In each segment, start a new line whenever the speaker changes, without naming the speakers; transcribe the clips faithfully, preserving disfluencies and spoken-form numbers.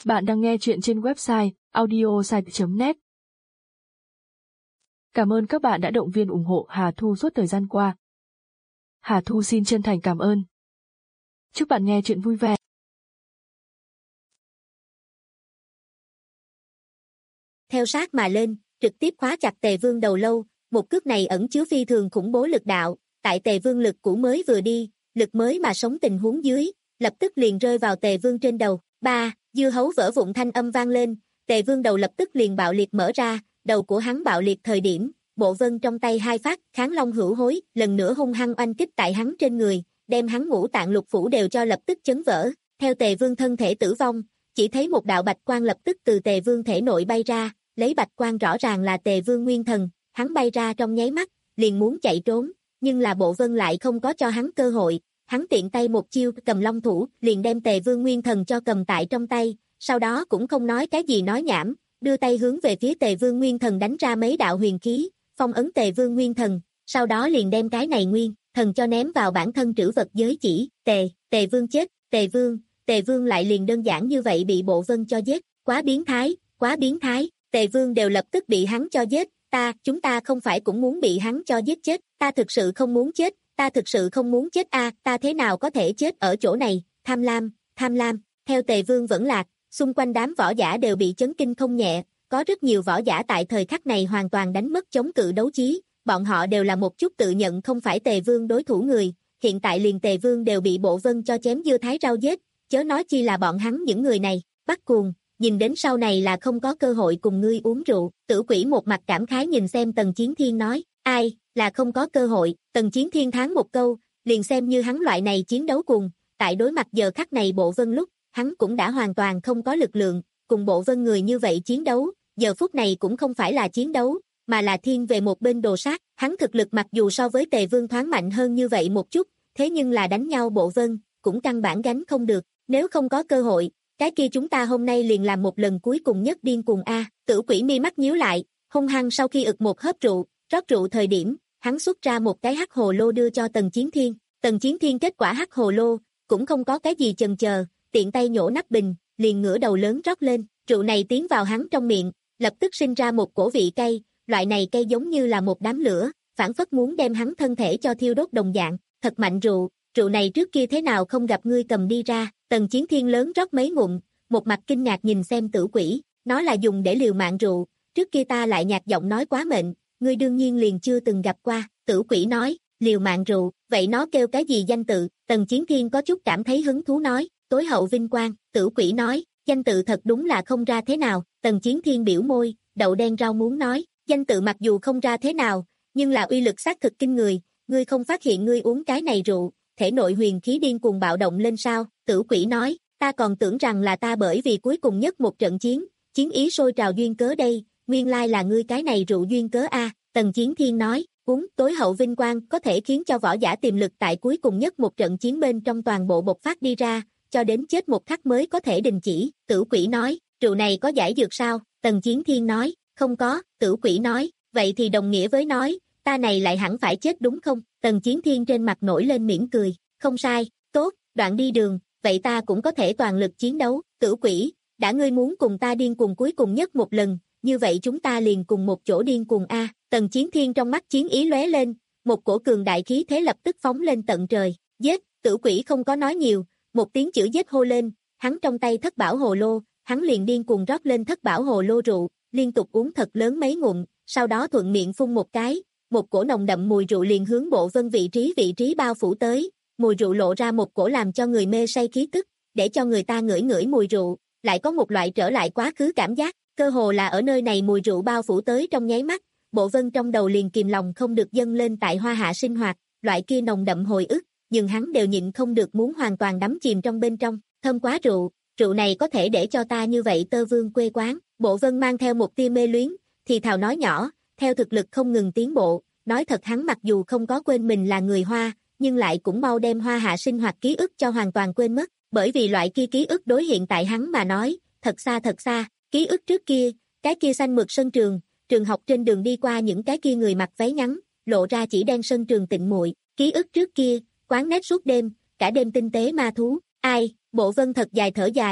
Bạn đang nghe chuyện trên website audiosite chấm net. Cảm ơn các bạn đã động viên ủng hộ Hà Thu suốt thời gian qua. Hà Thu xin chân thành cảm ơn. Chúc bạn nghe chuyện vui vẻ.
Theo sát mà lên, trực tiếp khóa chặt Tề Vương đầu lâu, một cước này ẩn chứa phi thường khủng bố lực đạo, tại Tề Vương lực cũ mới vừa đi, lực mới mà sống tình huống dưới, lập tức liền rơi vào Tề Vương trên đầu. Ba, dưa hấu vỡ vụn thanh âm vang lên, Tề Vương đầu lập tức liền bạo liệt mở ra, đầu của hắn bạo liệt thời điểm, bộ vân trong tay hai phát, Kháng Long hữu hối, lần nữa hung hăng oanh kích tại hắn trên người, đem hắn ngũ tạng lục phủ đều cho lập tức chấn vỡ. Theo Tề Vương thân thể tử vong, chỉ thấy một đạo bạch quang lập tức từ Tề Vương thể nội bay ra, lấy bạch quang rõ ràng là Tề Vương nguyên thần, hắn bay ra trong nháy mắt, liền muốn chạy trốn, nhưng là bộ vân lại không có cho hắn cơ hội, hắn tiện tay một chiêu cầm long thủ, liền đem Tề Vương nguyên thần cho cầm tại trong tay, sau đó cũng không nói cái gì nói nhảm, đưa tay hướng về phía Tề Vương nguyên thần đánh ra mấy đạo huyền khí, phong ấn Tề Vương nguyên thần, sau đó liền đem cái này nguyên thần cho ném vào bản thân trữ vật giới chỉ. Tề, Tề Vương chết, Tề Vương, Tề Vương lại liền đơn giản như vậy bị bộ vân cho giết, quá biến thái, quá biến thái, Tề Vương đều lập tức bị hắn cho giết, ta, chúng ta không phải cũng muốn bị hắn cho giết chết, ta thực sự không muốn chết, ta thực sự không muốn chết a, ta thế nào có thể chết ở chỗ này, tham lam, tham lam. Theo Tề Vương vẫn lạc, xung quanh đám võ giả đều bị chấn kinh không nhẹ, có rất nhiều võ giả tại thời khắc này hoàn toàn đánh mất chống cự đấu chí, bọn họ đều là một chút tự nhận không phải Tề Vương đối thủ người, hiện tại liền Tề Vương đều bị bộ vân cho chém dưa thái rau giết, chớ nói chi là bọn hắn những người này. Bắt cuồng, nhìn đến sau này là không có cơ hội cùng ngươi uống rượu. Tử Quỷ một mặt cảm khái nhìn xem Tần Chiến Thiên nói, ai, là không có cơ hội. Tần Chiến Thiên thán một câu, liền xem như hắn loại này chiến đấu cùng, tại đối mặt giờ khắc này bộ vân lúc, hắn cũng đã hoàn toàn không có lực lượng, cùng bộ vân người như vậy chiến đấu, giờ phút này cũng không phải là chiến đấu, mà là thiên về một bên đồ sát. Hắn thực lực mặc dù so với Tề Vương thoáng mạnh hơn như vậy một chút, thế nhưng là đánh nhau bộ vân, cũng căn bản gánh không được, nếu không có cơ hội, cái kia chúng ta hôm nay liền làm một lần cuối cùng nhất điên cuồng a. Tử Quỷ mi mắt nhíu lại, hung hăng sau khi ực một hớp rượu, rót rượu thời điểm, hắn xuất ra một cái hắc hồ lô đưa cho Tần Chiến Thiên. Tần Chiến Thiên kết quả hắc hồ lô, cũng không có cái gì chần chờ, tiện tay nhổ nắp bình, liền ngửa đầu lớn rót lên, rượu này tiến vào hắn trong miệng, lập tức sinh ra một cổ vị cay, loại này cay giống như là một đám lửa, phản phất muốn đem hắn thân thể cho thiêu đốt đồng dạng, thật mạnh rượu, rượu này trước kia thế nào không gặp ngươi cầm đi ra. Tần Chiến Thiên lớn rót mấy ngụm, một mặt kinh ngạc nhìn xem Tử Quỷ, nó là dùng để liều mạng rượu, trước kia ta lại nhạt giọng nói quá mệnh, ngươi đương nhiên liền chưa từng gặp qua. Tử Quỷ nói, liều mạng rượu, vậy nó kêu cái gì danh tự? Tần Chiến Thiên có chút cảm thấy hứng thú nói, tối hậu vinh quang. Tử Quỷ nói, danh tự thật đúng là không ra thế nào. Tần Chiến Thiên biểu môi, đậu đen rau muốn nói, danh tự mặc dù không ra thế nào, nhưng là uy lực xác thực kinh người, ngươi không phát hiện ngươi uống cái này rượu, thể nội huyền khí điên cuồng bạo động lên sao? Tử Quỷ nói, ta còn tưởng rằng là ta bởi vì cuối cùng nhất một trận chiến, chiến ý sôi trào duyên cớ đây, nguyên lai là ngươi cái này rượu duyên cớ a. Tần Chiến Thiên nói, uống tối hậu vinh quang có thể khiến cho võ giả tiềm lực tại cuối cùng nhất một trận chiến bên trong toàn bộ bộc phát đi ra, cho đến chết một khắc mới có thể đình chỉ. Tử Quỷ nói, rượu này có giải dược sao? Tần Chiến Thiên nói, không có. Tử Quỷ nói, vậy thì đồng nghĩa với nói, ta này lại hẳn phải chết đúng không? Tần Chiến Thiên trên mặt nổi lên mỉm cười, không sai, tốt, đoạn đi đường, vậy ta cũng có thể toàn lực chiến đấu. Tử Quỷ, đã ngươi muốn cùng ta điên cuồng cuối cùng nhất một lần, như vậy chúng ta liền cùng một chỗ điên cuồng a. Tần Chiến Thiên trong mắt chiến ý lóe lên, một cổ cường đại khí thế lập tức phóng lên tận trời, giết. Tử Quỷ không có nói nhiều, một tiếng chữ giết hô lên, hắn trong tay thất bảo hồ lô, hắn liền điên cuồng rót lên thất bảo hồ lô rượu, liên tục uống thật lớn mấy ngụm, sau đó thuận miệng phun một cái, một cổ nồng đậm mùi rượu liền hướng bộ vân vị trí vị trí bao phủ tới, mùi rượu lộ ra một cổ làm cho người mê say khí tức, để cho người ta ngửi ngửi mùi rượu, lại có một loại trở lại quá khứ cảm giác, cơ hồ là ở nơi này mùi rượu bao phủ tới trong nháy mắt, bộ vân trong đầu liền kìm lòng không được dâng lên tại hoa hạ sinh hoạt, loại kia nồng đậm hồi ức, nhưng hắn đều nhịn không được muốn hoàn toàn đắm chìm trong bên trong, thơm quá rượu, rượu này có thể để cho ta như vậy tơ vương quê quán. Bộ vân mang theo một tia mê luyến, thì thào nói nhỏ, theo thực lực không ngừng tiến bộ, nói thật hắn mặc dù không có quên mình là người Hoa, nhưng lại cũng mau đem Hoa hạ sinh hoạt ký ức cho hoàn toàn quên mất, bởi vì loại kia ký ức đối hiện tại hắn mà nói, thật xa thật xa, ký ức trước kia, cái kia xanh mượt sân trường, trường học trên đường đi qua những cái kia người mặc váy ngắn, lộ ra chỉ đen sân trường tịnh muội, ký ức trước kia, quán nét suốt đêm, cả đêm tinh tế ma thú, ai, Bộ Vân thật dài thở dài,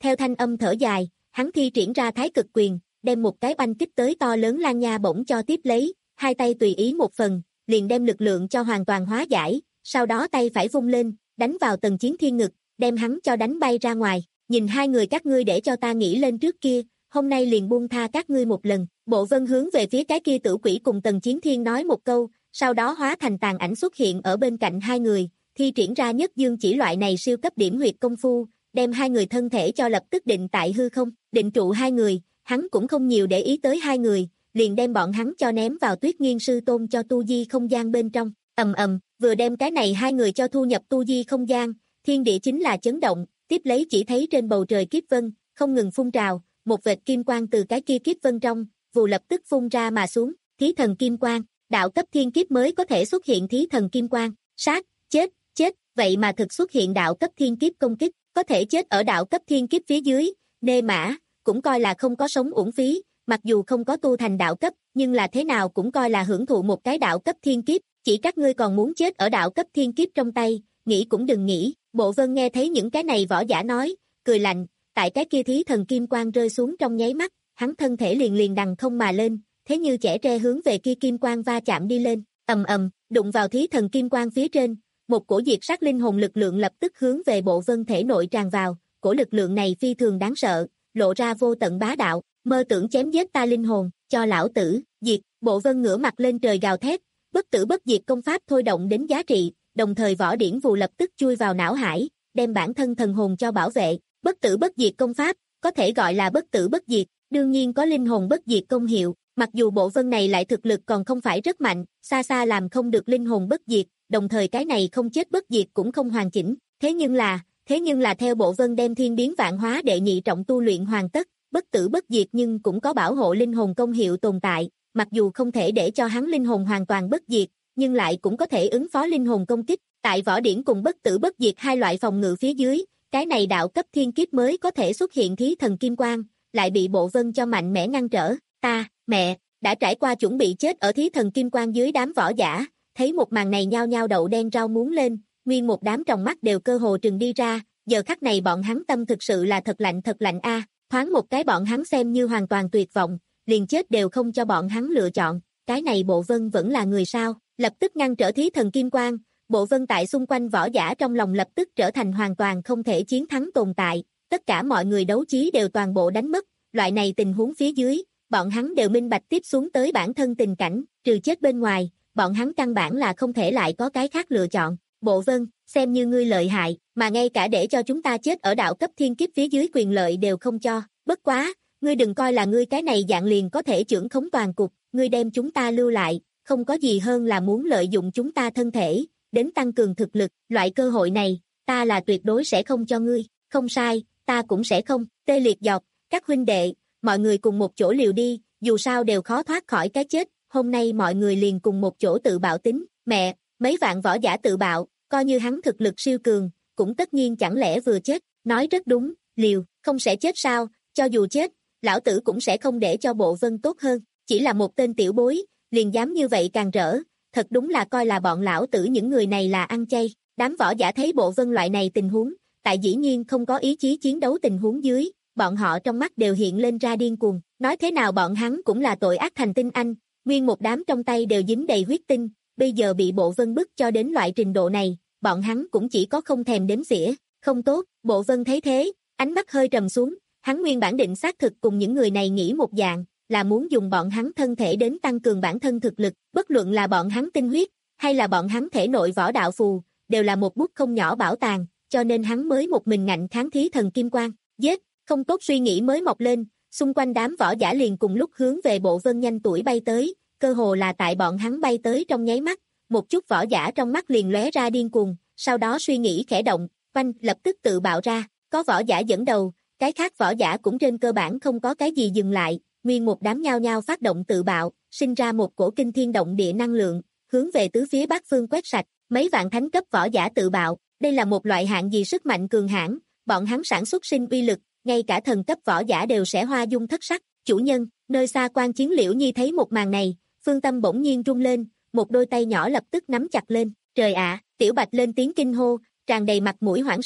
Theo thanh âm thở dài, hắn thi triển ra thái cực quyền, đem một cái oanh kích tới to lớn Lan Nha bổng cho tiếp lấy, hai tay tùy ý một phần, liền đem lực lượng cho hoàn toàn hóa giải, sau đó tay phải vung lên, đánh vào Tần Chiến Thiên ngực, đem hắn cho đánh bay ra ngoài. Nhìn hai người các ngươi để cho ta nghĩ lên trước kia, hôm nay liền buông tha các ngươi một lần. Bộ Vân hướng về phía cái kia tử quỷ cùng Tần Chiến Thiên nói một câu, sau đó hóa thành tàn ảnh xuất hiện ở bên cạnh hai người, thi triển ra nhất dương chỉ loại này siêu cấp điểm huyệt công phu, đem hai người thân thể cho lập tức định tại hư không, định trụ hai người, hắn cũng không nhiều để ý tới hai người, liền đem bọn hắn cho ném vào Tuyết Nghiên sư tôn cho tu di không gian bên trong, ầm ầm, vừa đem cái này hai người cho thu nhập tu di không gian, thiên địa chính là chấn động, tiếp lấy chỉ thấy trên bầu trời kiếp vân, không ngừng phun trào, một vệt kim quang từ cái kia kiếp vân trong, vù lập tức phun ra mà xuống, thí thần kim quang, đạo cấp thiên kiếp mới có thể xuất hiện thí thần kim quang, sát, chết, chết, vậy mà thực xuất hiện đạo cấp thiên kiếp công kích, có thể chết ở đạo cấp thiên kiếp phía dưới, nê mã, cũng coi là không có sống uổng phí, mặc dù không có tu thành đạo cấp, nhưng là thế nào cũng coi là hưởng thụ một cái đạo cấp thiên kiếp, chỉ các ngươi còn muốn chết ở đạo cấp thiên kiếp trong tay, nghĩ cũng đừng nghĩ. Bộ Vân nghe thấy những cái này võ giả nói, cười lạnh, tại cái kia thí thần kim quang rơi xuống trong nháy mắt, hắn thân thể liền liền đằng không mà lên, thế như chẻ tre hướng về kia kim quang va chạm đi lên, ầm ầm, đụng vào thí thần kim quang phía trên, một cổ diệt sát linh hồn lực lượng lập tức hướng về Bộ Vân thể nội tràn vào, cổ lực lượng này phi thường đáng sợ, lộ ra vô tận bá đạo, mơ tưởng chém giết ta linh hồn, cho lão tử, diệt, Bộ Vân ngửa mặt lên trời gào thét, bất tử bất diệt công pháp thôi động đến giá trị, đồng thời võ điển vù lập tức chui vào não hải, đem bản thân thần hồn cho bảo vệ, bất tử bất diệt công pháp, có thể gọi là bất tử bất diệt, đương nhiên có linh hồn bất diệt công hiệu, mặc dù Bộ Vân này lại thực lực còn không phải rất mạnh, xa xa làm không được linh hồn bất diệt, đồng thời cái này không chết bất diệt cũng không hoàn chỉnh, thế nhưng là, thế nhưng là theo Bộ Vân đem thiên biến vạn hóa đệ nhị trọng tu luyện hoàn tất, bất tử bất diệt nhưng cũng có bảo hộ linh hồn công hiệu tồn tại, mặc dù không thể để cho hắn linh hồn hoàn toàn bất diệt, nhưng lại cũng có thể ứng phó linh hồn công kích, tại võ điển cùng bất tử bất diệt hai loại phòng ngự phía dưới, cái này đạo cấp thiên kiếp mới có thể xuất hiện thí thần kim quang, lại bị Bộ Vân cho mạnh mẽ ngăn trở, ta, mẹ, đã trải qua chuẩn bị chết ở thí thần kim quang dưới đám võ giả, thấy một màn này nhao nhao đậu đen rau muống lên, nguyên một đám tròng mắt đều cơ hồ trừng đi ra, giờ khắc này bọn hắn tâm thực sự là thật lạnh thật lạnh a, thoáng một cái bọn hắn xem như hoàn toàn tuyệt vọng, liền chết đều không cho bọn hắn lựa chọn, cái này Bộ Vân vẫn là người sao, lập tức ngăn trở thí thần kim quang, Bộ Vân tại xung quanh võ giả trong lòng lập tức trở thành hoàn toàn không thể chiến thắng tồn tại, tất cả mọi người đấu trí đều toàn bộ đánh mất, loại này tình huống phía dưới, bọn hắn đều minh bạch tiếp xuống tới bản thân tình cảnh, trừ chết bên ngoài, bọn hắn căn bản là không thể lại có cái khác lựa chọn. Bộ Vân, xem như ngươi lợi hại, mà ngay cả để cho chúng ta chết ở đạo cấp thiên kiếp phía dưới quyền lợi đều không cho, bất quá, ngươi đừng coi là ngươi cái này dạng liền có thể trưởng khống toàn cục, ngươi đem chúng ta lưu lại, không có gì hơn là muốn lợi dụng chúng ta thân thể, đến tăng cường thực lực, loại cơ hội này, ta là tuyệt đối sẽ không cho ngươi, không sai, ta cũng sẽ không, Tê Liệt Giọt, các huynh đệ, mọi người cùng một chỗ liều đi, dù sao đều khó thoát khỏi cái chết, hôm nay mọi người liền cùng một chỗ tự bạo tính, mẹ, mấy vạn võ giả tự bạo, coi như hắn thực lực siêu cường, cũng tất nhiên chẳng lẽ vừa chết, nói rất đúng, liều, không sẽ chết sao, cho dù chết, lão tử cũng sẽ không để cho Bộ Vân tốt hơn, chỉ là một tên tiểu bối, liền dám như vậy càng rỡ, thật đúng là coi là bọn lão tử những người này là ăn chay, đám võ giả thấy Bộ Vân loại này tình huống, tại dĩ nhiên không có ý chí chiến đấu tình huống dưới, bọn họ trong mắt đều hiện lên ra điên cuồng, nói thế nào bọn hắn cũng là tội ác thành tinh anh, nguyên một đám trong tay đều dính đầy huyết tinh, bây giờ bị Bộ Vân bức cho đến loại trình độ này, bọn hắn cũng chỉ có không thèm đếm xỉa, không tốt, Bộ Vân thấy thế, ánh mắt hơi trầm xuống, hắn nguyên bản định xác thực cùng những người này nghĩ một dạng, là muốn dùng bọn hắn thân thể đến tăng cường bản thân thực lực, bất luận là bọn hắn tinh huyết, hay là bọn hắn thể nội võ đạo phù, đều là một bút không nhỏ bảo tàng, cho nên hắn mới một mình ngạnh kháng thí thần kim quang, giết, không tốt suy nghĩ mới mọc lên, xung quanh đám võ giả liền cùng lúc hướng về Bộ Vân nhanh tuổi bay tới, cơ hồ là tại bọn hắn bay tới trong nháy mắt, một chút võ giả trong mắt liền lóe ra điên cuồng, sau đó suy nghĩ khẽ động, quanh lập tức tự bạo ra, có võ giả dẫn đầu, cái khác võ giả cũng trên cơ bản không có cái gì dừng lại, nguyên một đám nhao nhao phát động tự bạo, sinh ra một cổ kinh thiên động địa năng lượng, hướng về tứ phía bát phương quét sạch, mấy vạn thánh cấp võ giả tự bạo, đây là một loại hạng gì sức mạnh cường hãn, bọn hắn sản xuất sinh uy lực, ngay cả thần cấp võ giả đều sẽ hoa dung thất sắc, chủ nhân, nơi xa quan chiến Liễu Nhi thấy một màn này, phương tâm bỗng nhiên rung lên, một đôi tay nhỏ lập tức nắm chặt lên, trời ạ, Tiểu Bạch lên tiếng kinh hô, tràn đầy mặt mũi hoảng sợ,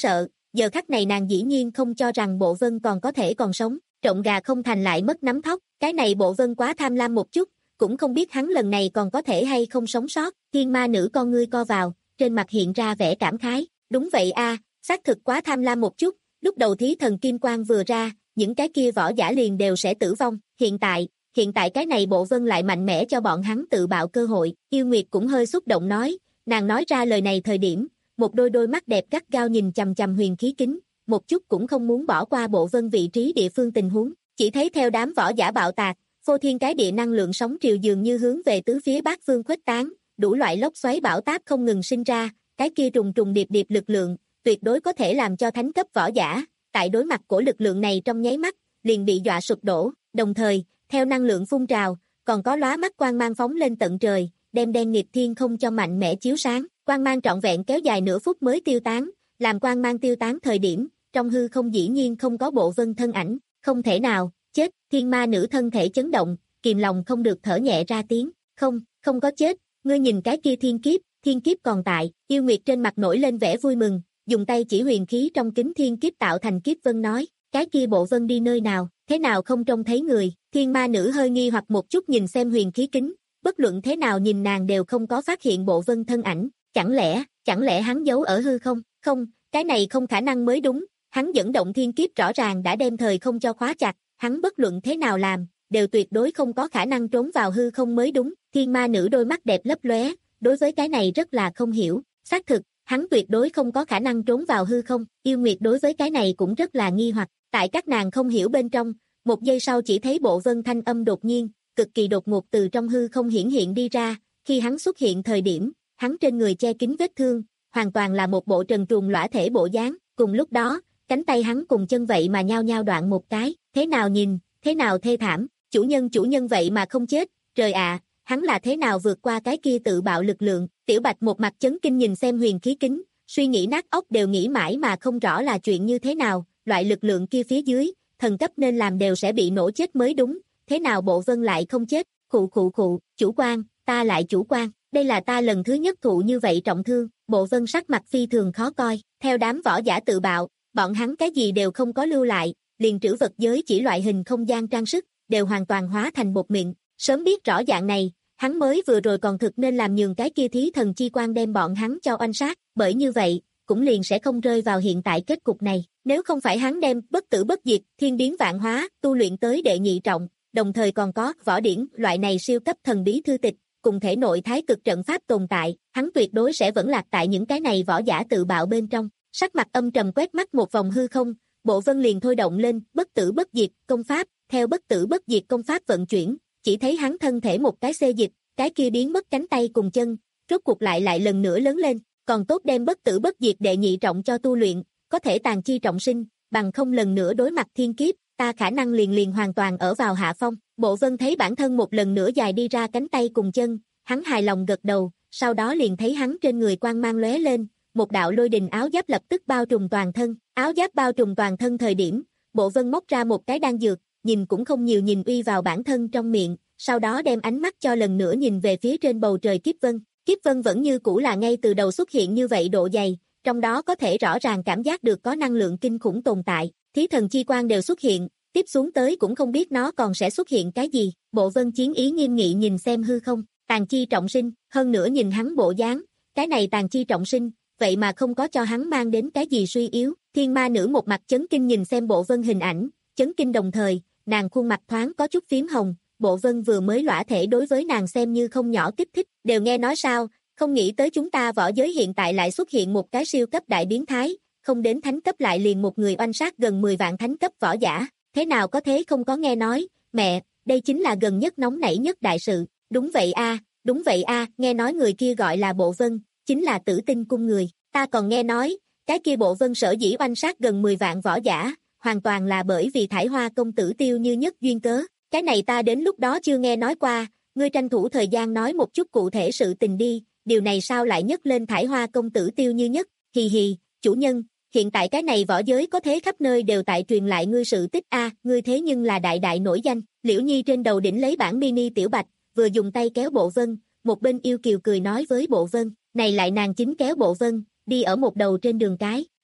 giờ khắc này nàng dĩ nhiên không cho rằng Bộ Vân còn có thể còn sống, trộn gà không thành lại mất nắm thóc, cái này Bộ Vân quá tham lam một chút, cũng không biết hắn lần này còn có thể hay không sống sót, thiên ma nữ con ngươi co vào, trên mặt hiện ra vẻ cảm khái, đúng vậy a, xác thực quá tham lam một chút, lúc đầu thí thần kim quang vừa ra, những cái kia võ giả liền đều sẽ tử vong, hiện tại, hiện tại cái này Bộ Vân lại mạnh mẽ cho bọn hắn tự bạo cơ hội, Yêu Nguyệt cũng hơi xúc động nói, nàng nói ra lời này thời điểm, một đôi đôi mắt đẹp gắt gao nhìn chằm chằm huyền khí kính, một chút cũng không muốn bỏ qua Bộ Vân vị trí địa phương tình huống, chỉ thấy theo đám võ giả bạo tạc, phô thiên cái địa năng lượng sóng triều dường như hướng về tứ phía bát phương khuếch tán, đủ loại lốc xoáy bão táp không ngừng sinh ra, cái kia trùng trùng điệp điệp lực lượng, tuyệt đối có thể làm cho thánh cấp võ giả, tại đối mặt của lực lượng này trong nháy mắt, liền bị dọa sụp đổ, đồng thời, theo năng lượng phun trào, còn có lóa mắt quang mang phóng lên tận trời, đem đen nghịt thiên không cho mạnh mẽ chiếu sáng, quang mang trọn vẹn kéo dài nửa phút mới tiêu tán, làm quang mang tiêu tán thời điểm, trong hư không dĩ nhiên không có Bộ Vân thân ảnh, không thể nào, chết, thiên ma nữ thân thể chấn động, kìm lòng không được thở nhẹ ra tiếng, không, không có chết, ngươi nhìn cái kia thiên kiếp, thiên kiếp còn tại, Yêu Nguyệt trên mặt nổi lên vẻ vui mừng, dùng tay chỉ huyền khí trong kính thiên kiếp tạo thành kiếp vân nói, cái kia Bộ Vân đi nơi nào, thế nào không trông thấy người, thiên ma nữ hơi nghi hoặc một chút nhìn xem huyền khí kính, bất luận thế nào nhìn nàng đều không có phát hiện Bộ Vân thân ảnh, chẳng lẽ, chẳng lẽ hắn giấu ở hư không, không, cái này không khả năng mới đúng, hắn dẫn động thiên kiếp rõ ràng đã đem thời không cho khóa chặt, hắn bất luận thế nào làm, đều tuyệt đối không có khả năng trốn vào hư không mới đúng, thiên ma nữ đôi mắt đẹp lấp lóe, đối với cái này rất là không hiểu, xác thực, hắn tuyệt đối không có khả năng trốn vào hư không, Yêu Nguyệt đối với cái này cũng rất là nghi hoặc, tại các nàng không hiểu bên trong, một giây sau chỉ thấy Bộ Vân thanh âm đột nhiên, cực kỳ đột ngột từ trong hư không hiển hiện đi ra, khi hắn xuất hiện thời điểm, hắn trên người che kín vết thương, hoàn toàn là một bộ trần truồng lõa thể bộ dáng, cùng lúc đó, cánh tay hắn cùng chân vậy mà nhao nhao đoạn một cái, thế nào nhìn, thế nào thê thảm, chủ nhân chủ nhân vậy mà không chết, trời ạ, hắn là thế nào vượt qua cái kia tự bạo lực lượng, Tiểu Bạch một mặt chấn kinh nhìn xem huyền khí kính, suy nghĩ nát óc đều nghĩ mãi mà không rõ là chuyện như thế nào, loại lực lượng kia phía dưới, thần cấp nên làm đều sẽ bị nổ chết mới đúng, thế nào Bộ Vân lại không chết, khụ khụ khụ, chủ quan, ta lại chủ quan, đây là ta lần thứ nhất thụ như vậy trọng thương, Bộ Vân sắc mặt phi thường khó coi, theo đám võ giả tự bạo, bọn hắn cái gì đều không có lưu lại, liền trữ vật giới chỉ loại hình không gian trang sức, đều hoàn toàn hóa thành bột mịn, sớm biết rõ dạng này, hắn mới vừa rồi còn thực nên làm nhường cái kia thí thần chi quan đem bọn hắn cho oanh sát, bởi như vậy, cũng liền sẽ không rơi vào hiện tại kết cục này, nếu không phải hắn đem bất tử bất diệt, thiên biến vạn hóa, tu luyện tới đệ nhị trọng, đồng thời còn có võ điển loại này siêu cấp thần bí thư tịch, cùng thể nội thái cực trận pháp tồn tại, hắn tuyệt đối sẽ vẫn lạc tại những cái này võ giả tự bạo bên trong. Sắc mặt âm trầm quét mắt một vòng hư không, Bộ Vân liền thôi động lên bất tử bất diệt công pháp, theo bất tử bất diệt công pháp vận chuyển, chỉ thấy hắn thân thể một cái xê dịch, cái kia biến mất cánh tay cùng chân, rốt cuộc lại lại lần nữa lớn lên, còn tốt đem bất tử bất diệt đệ nhị trọng cho tu luyện, có thể tàn chi trọng sinh, bằng không lần nữa đối mặt thiên kiếp, ta khả năng liền liền hoàn toàn ở vào hạ phong. Bộ Vân thấy bản thân một lần nữa dài đi ra cánh tay cùng chân, hắn hài lòng gật đầu, sau đó liền thấy hắn trên người quang mang lóe lên, một đạo lôi đình áo giáp lập tức bao trùm toàn thân, áo giáp bao trùm toàn thân thời điểm, Bộ Vân móc ra một cái đan dược, nhìn cũng không nhiều nhìn uy vào bản thân trong miệng, sau đó đem ánh mắt cho lần nữa nhìn về phía trên bầu trời kiếp vân, kiếp vân vẫn như cũ là ngay từ đầu xuất hiện như vậy độ dày, trong đó có thể rõ ràng cảm giác được có năng lượng kinh khủng tồn tại, thí thần chi quan đều xuất hiện, tiếp xuống tới cũng không biết nó còn sẽ xuất hiện cái gì, Bộ Vân chiến ý nghiêm nghị nhìn xem hư không, tàn chi trọng sinh, hơn nữa nhìn hắn bộ dáng, cái này tàn chi trọng sinh, vậy mà không có cho hắn mang đến cái gì suy yếu, thiên ma nữ một mặt chấn kinh nhìn xem Bộ Vân hình ảnh, chấn kinh đồng thời, nàng khuôn mặt thoáng có chút phím hồng, Bộ Vân vừa mới lõa thể đối với nàng xem như không nhỏ kích thích, đều nghe nói sao, không nghĩ tới chúng ta võ giới hiện tại lại xuất hiện một cái siêu cấp đại biến thái, không đến thánh cấp lại liền một người oanh sát gần mười vạn thánh cấp võ giả, thế nào có thế không có nghe nói, mẹ, đây chính là gần nhất nóng nảy nhất đại sự, đúng vậy a, đúng vậy a, nghe nói người kia gọi là Bộ Vân, chính là Tử Tinh cung người, ta còn nghe nói, cái kia Bộ Vân sở dĩ oanh sát gần mười vạn võ giả, hoàn toàn là bởi vì Thải Hoa công tử Tiêu Như Nhất duyên cớ, cái này ta đến lúc đó chưa nghe nói qua, ngươi tranh thủ thời gian nói một chút cụ thể sự tình đi, điều này sao lại nhấc lên Thải Hoa công tử Tiêu Như Nhất, hì hì, chủ nhân, hiện tại cái này võ giới có thế khắp nơi đều tại truyền lại ngươi sự tích a, ngươi thế nhưng là đại đại nổi danh, Liễu Nhi trên đầu đỉnh lấy bản mini tiểu bạch, vừa dùng tay kéo Bộ Vân, một bên yêu kiều cười nói với Bộ Vân, này lại nàng chính kéo Bộ Vân, đi ở một đầu trên đường cái,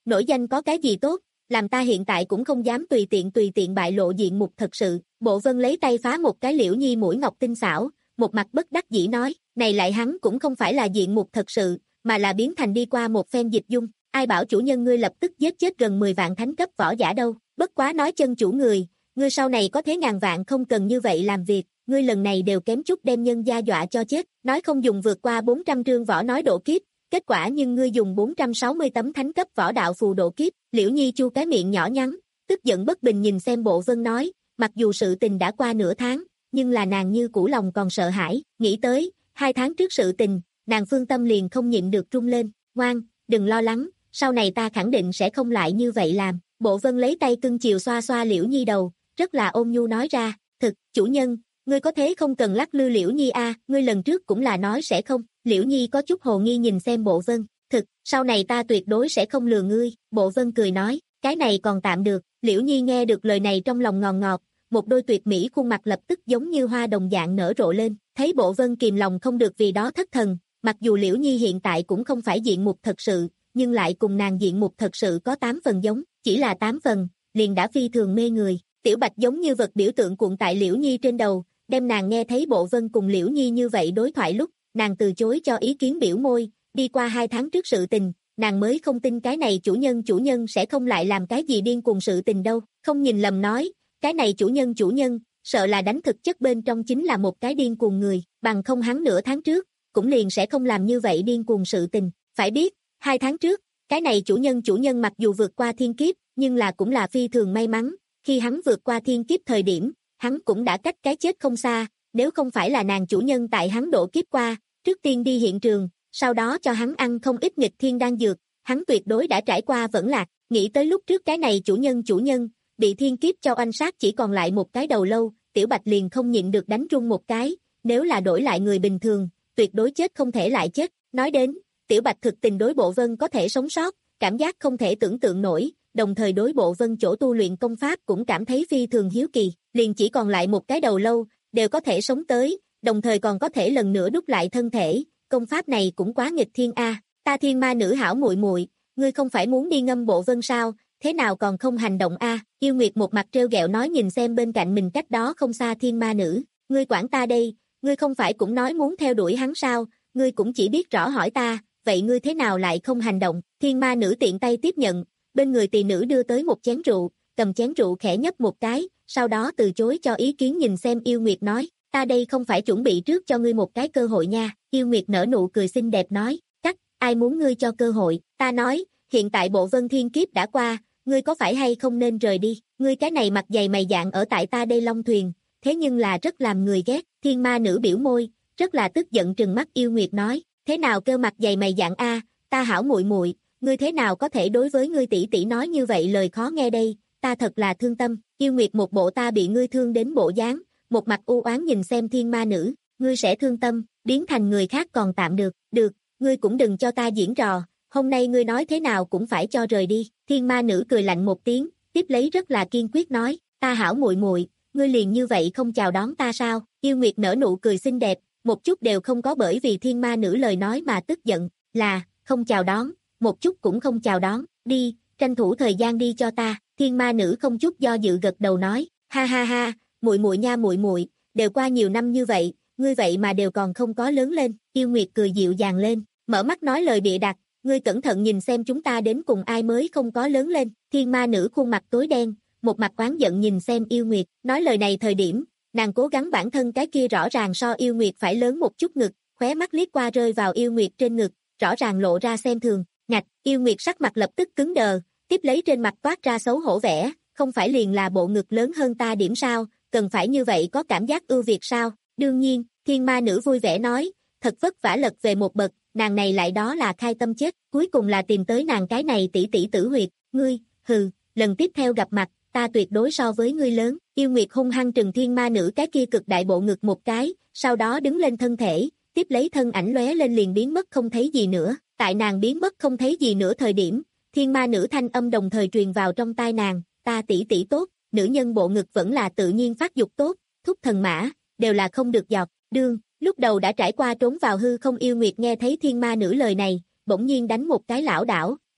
nổi danh có cái gì tốt, làm ta hiện tại cũng không dám tùy tiện tùy tiện bại lộ diện mục thật sự. Bộ Vân lấy tay phá một cái Liễu Nhi mũi ngọc tinh xảo, một mặt bất đắc dĩ nói, này lại hắn cũng không phải là diện mục thật sự, mà là biến thành đi qua một phen dịch dung, ai bảo chủ nhân ngươi lập tức giết chết gần mười vạn thánh cấp võ giả đâu, bất quá nói chân chủ người, ngươi sau này có thế ngàn vạn không cần như vậy làm việc, ngươi lần này đều kém chút đem nhân gia dọa cho chết, nói không dùng vượt qua bốn trăm trương võ nói độ kiếp, kết quả nhưng ngươi dùng bốn trăm sáu mươi tấm thánh cấp võ đạo phù độ kiếp. Liễu Nhi chu cái miệng nhỏ nhắn, tức giận bất bình nhìn xem Bộ Vân nói, mặc dù sự tình đã qua nửa tháng, nhưng là nàng như cũ lòng còn sợ hãi, nghĩ tới, hai tháng trước sự tình, nàng phương tâm liền không nhịn được rung lên, ngoan, đừng lo lắng, sau này ta khẳng định sẽ không lại như vậy làm. Bộ Vân lấy tay cưng chiều xoa xoa Liễu Nhi đầu, rất là ôn nhu nói ra, thực, chủ nhân, ngươi có thế không cần lắc lư Liễu Nhi a, ngươi lần trước cũng là nói sẽ không. Liễu Nhi có chút hồ nghi nhìn xem Bộ Vân, thực, sau này ta tuyệt đối sẽ không lừa ngươi. Bộ Vân cười nói, cái này còn tạm được. Liễu Nhi nghe được lời này trong lòng ngọt ngọt, một đôi tuyệt mỹ khuôn mặt lập tức giống như hoa đồng dạng nở rộ lên, thấy Bộ Vân kìm lòng không được vì đó thất thần, mặc dù Liễu Nhi hiện tại cũng không phải diện mục thật sự, nhưng lại cùng nàng diện mục thật sự có tám phần giống, chỉ là tám phần, liền đã phi thường mê người. Tiểu Bạch giống như vật biểu tượng cuộn tại Liễu Nhi trên đầu, đem nàng nghe thấy Bộ Vân cùng Liễu Nhi như vậy đối thoại lúc, nàng từ chối cho ý kiến biểu môi, đi qua hai tháng trước sự tình, nàng mới không tin cái này chủ nhân chủ nhân sẽ không lại làm cái gì điên cuồng sự tình đâu, không nhìn lầm nói, cái này chủ nhân chủ nhân, sợ là đánh thực chất bên trong chính là một cái điên cuồng người, bằng không hắn nửa tháng trước, cũng liền sẽ không làm như vậy điên cuồng sự tình, phải biết, hai tháng trước, cái này chủ nhân chủ nhân mặc dù vượt qua thiên kiếp, nhưng là cũng là phi thường may mắn, khi hắn vượt qua thiên kiếp thời điểm, hắn cũng đã cách cái chết không xa, nếu không phải là nàng chủ nhân tại hắn độ kiếp qua, trước tiên đi hiện trường, sau đó cho hắn ăn không ít nghịch thiên đan dược, hắn tuyệt đối đã trải qua vẫn lạc, nghĩ tới lúc trước cái này chủ nhân chủ nhân, bị thiên kiếp cho oanh sát chỉ còn lại một cái đầu lâu, Tiểu Bạch liền không nhịn được đánh run một cái, nếu là đổi lại người bình thường, tuyệt đối chết không thể lại chết, nói đến, Tiểu Bạch thực tình đối Bộ Vân có thể sống sót, cảm giác không thể tưởng tượng nổi, đồng thời đối Bộ Vân chỗ tu luyện công pháp cũng cảm thấy phi thường hiếu kỳ, liền chỉ còn lại một cái đầu lâu, đều có thể sống tới, đồng thời còn có thể lần nữa đúc lại thân thể, công pháp này cũng quá nghịch thiên a. Ta thiên ma nữ hảo muội muội, ngươi không phải muốn đi ngâm Bộ Vân sao, thế nào còn không hành động a? Yêu Nguyệt một mặt trêu ghẹo nói nhìn xem bên cạnh mình cách đó không xa thiên ma nữ, ngươi quản ta đây, ngươi không phải cũng nói muốn theo đuổi hắn sao, ngươi cũng chỉ biết rõ hỏi ta, vậy ngươi thế nào lại không hành động? Thiên ma nữ tiện tay tiếp nhận, bên người tỳ nữ đưa tới một chén rượu, cầm chén rượu khẽ nhấp một cái, sau đó từ chối cho ý kiến nhìn xem Yêu Nguyệt nói, ta đây không phải chuẩn bị trước cho ngươi một cái cơ hội nha. Yêu Nguyệt nở nụ cười xinh đẹp nói, cắt, ai muốn ngươi cho cơ hội, ta nói, hiện tại Bộ Vân thiên kiếp đã qua, ngươi có phải hay không nên rời đi, ngươi cái này mặt dày mày dạn ở tại ta đây long thuyền, thế nhưng là rất làm người ghét. Thiên ma nữ biểu môi, rất là tức giận trừng mắt Yêu Nguyệt nói, thế nào kêu mặt dày mày dạn a, ta hảo muội muội, ngươi thế nào có thể đối với ngươi tỷ tỷ nói như vậy lời khó nghe đây, ta thật là thương tâm. Yêu Nguyệt một bộ ta bị ngươi thương đến bộ dáng, một mặt u oán nhìn xem thiên ma nữ, ngươi sẽ thương tâm, biến thành người khác còn tạm được, được, ngươi cũng đừng cho ta diễn trò, hôm nay ngươi nói thế nào cũng phải cho rời đi. Thiên ma nữ cười lạnh một tiếng, tiếp lấy rất là kiên quyết nói, ta hảo muội muội, ngươi liền như vậy không chào đón ta sao? Yêu Nguyệt nở nụ cười xinh đẹp, một chút đều không có bởi vì thiên ma nữ lời nói mà tức giận, là, không chào đón, một chút cũng không chào đón, đi, tranh thủ thời gian đi cho ta. Thiên ma nữ không chút do dự gật đầu nói, ha ha ha, muội muội nha muội muội, đều qua nhiều năm như vậy, ngươi vậy mà đều còn không có lớn lên. Yêu Nguyệt cười dịu dàng lên, mở mắt nói lời bịa đặt, ngươi cẩn thận nhìn xem chúng ta đến cùng ai mới không có lớn lên. Thiên ma nữ khuôn mặt tối đen, một mặt oán giận nhìn xem Yêu Nguyệt, nói lời này thời điểm, nàng cố gắng bản thân cái kia rõ ràng so Yêu Nguyệt phải lớn một chút ngực, khóe mắt liếc qua rơi vào Yêu Nguyệt trên ngực, rõ ràng lộ ra xem thường, ngạch. Yêu Nguyệt sắc mặt lập tức cứng đờ, tiếp lấy trên mặt toát ra xấu hổ vẻ, không phải liền là bộ ngực lớn hơn ta điểm sao, cần phải như vậy có cảm giác ưu việt sao? Đương nhiên, thiên ma nữ vui vẻ nói, thật vất vả lật về một bậc, nàng này lại đó là khai tâm chết, cuối cùng là tìm tới nàng cái này tỷ tỷ tử huyệt, ngươi, hừ, lần tiếp theo gặp mặt, ta tuyệt đối so với ngươi lớn. Yêu Nguyệt hung hăng trừng thiên ma nữ cái kia cực đại bộ ngực một cái, sau đó đứng lên thân thể, tiếp lấy thân ảnh lóe lên liền biến mất không thấy gì nữa, tại nàng biến mất không thấy gì nữa thời điểm, thiên ma nữ thanh âm đồng thời truyền vào trong tai nàng, ta tỷ tỷ tốt, nữ nhân bộ ngực vẫn là tự nhiên phát dục tốt, thúc thần mã, đều là không được giọt. Đương, lúc đầu đã trải qua trốn vào hư không Yêu Nguyệt nghe thấy thiên ma nữ lời này, bỗng nhiên đánh một cái lảo đảo,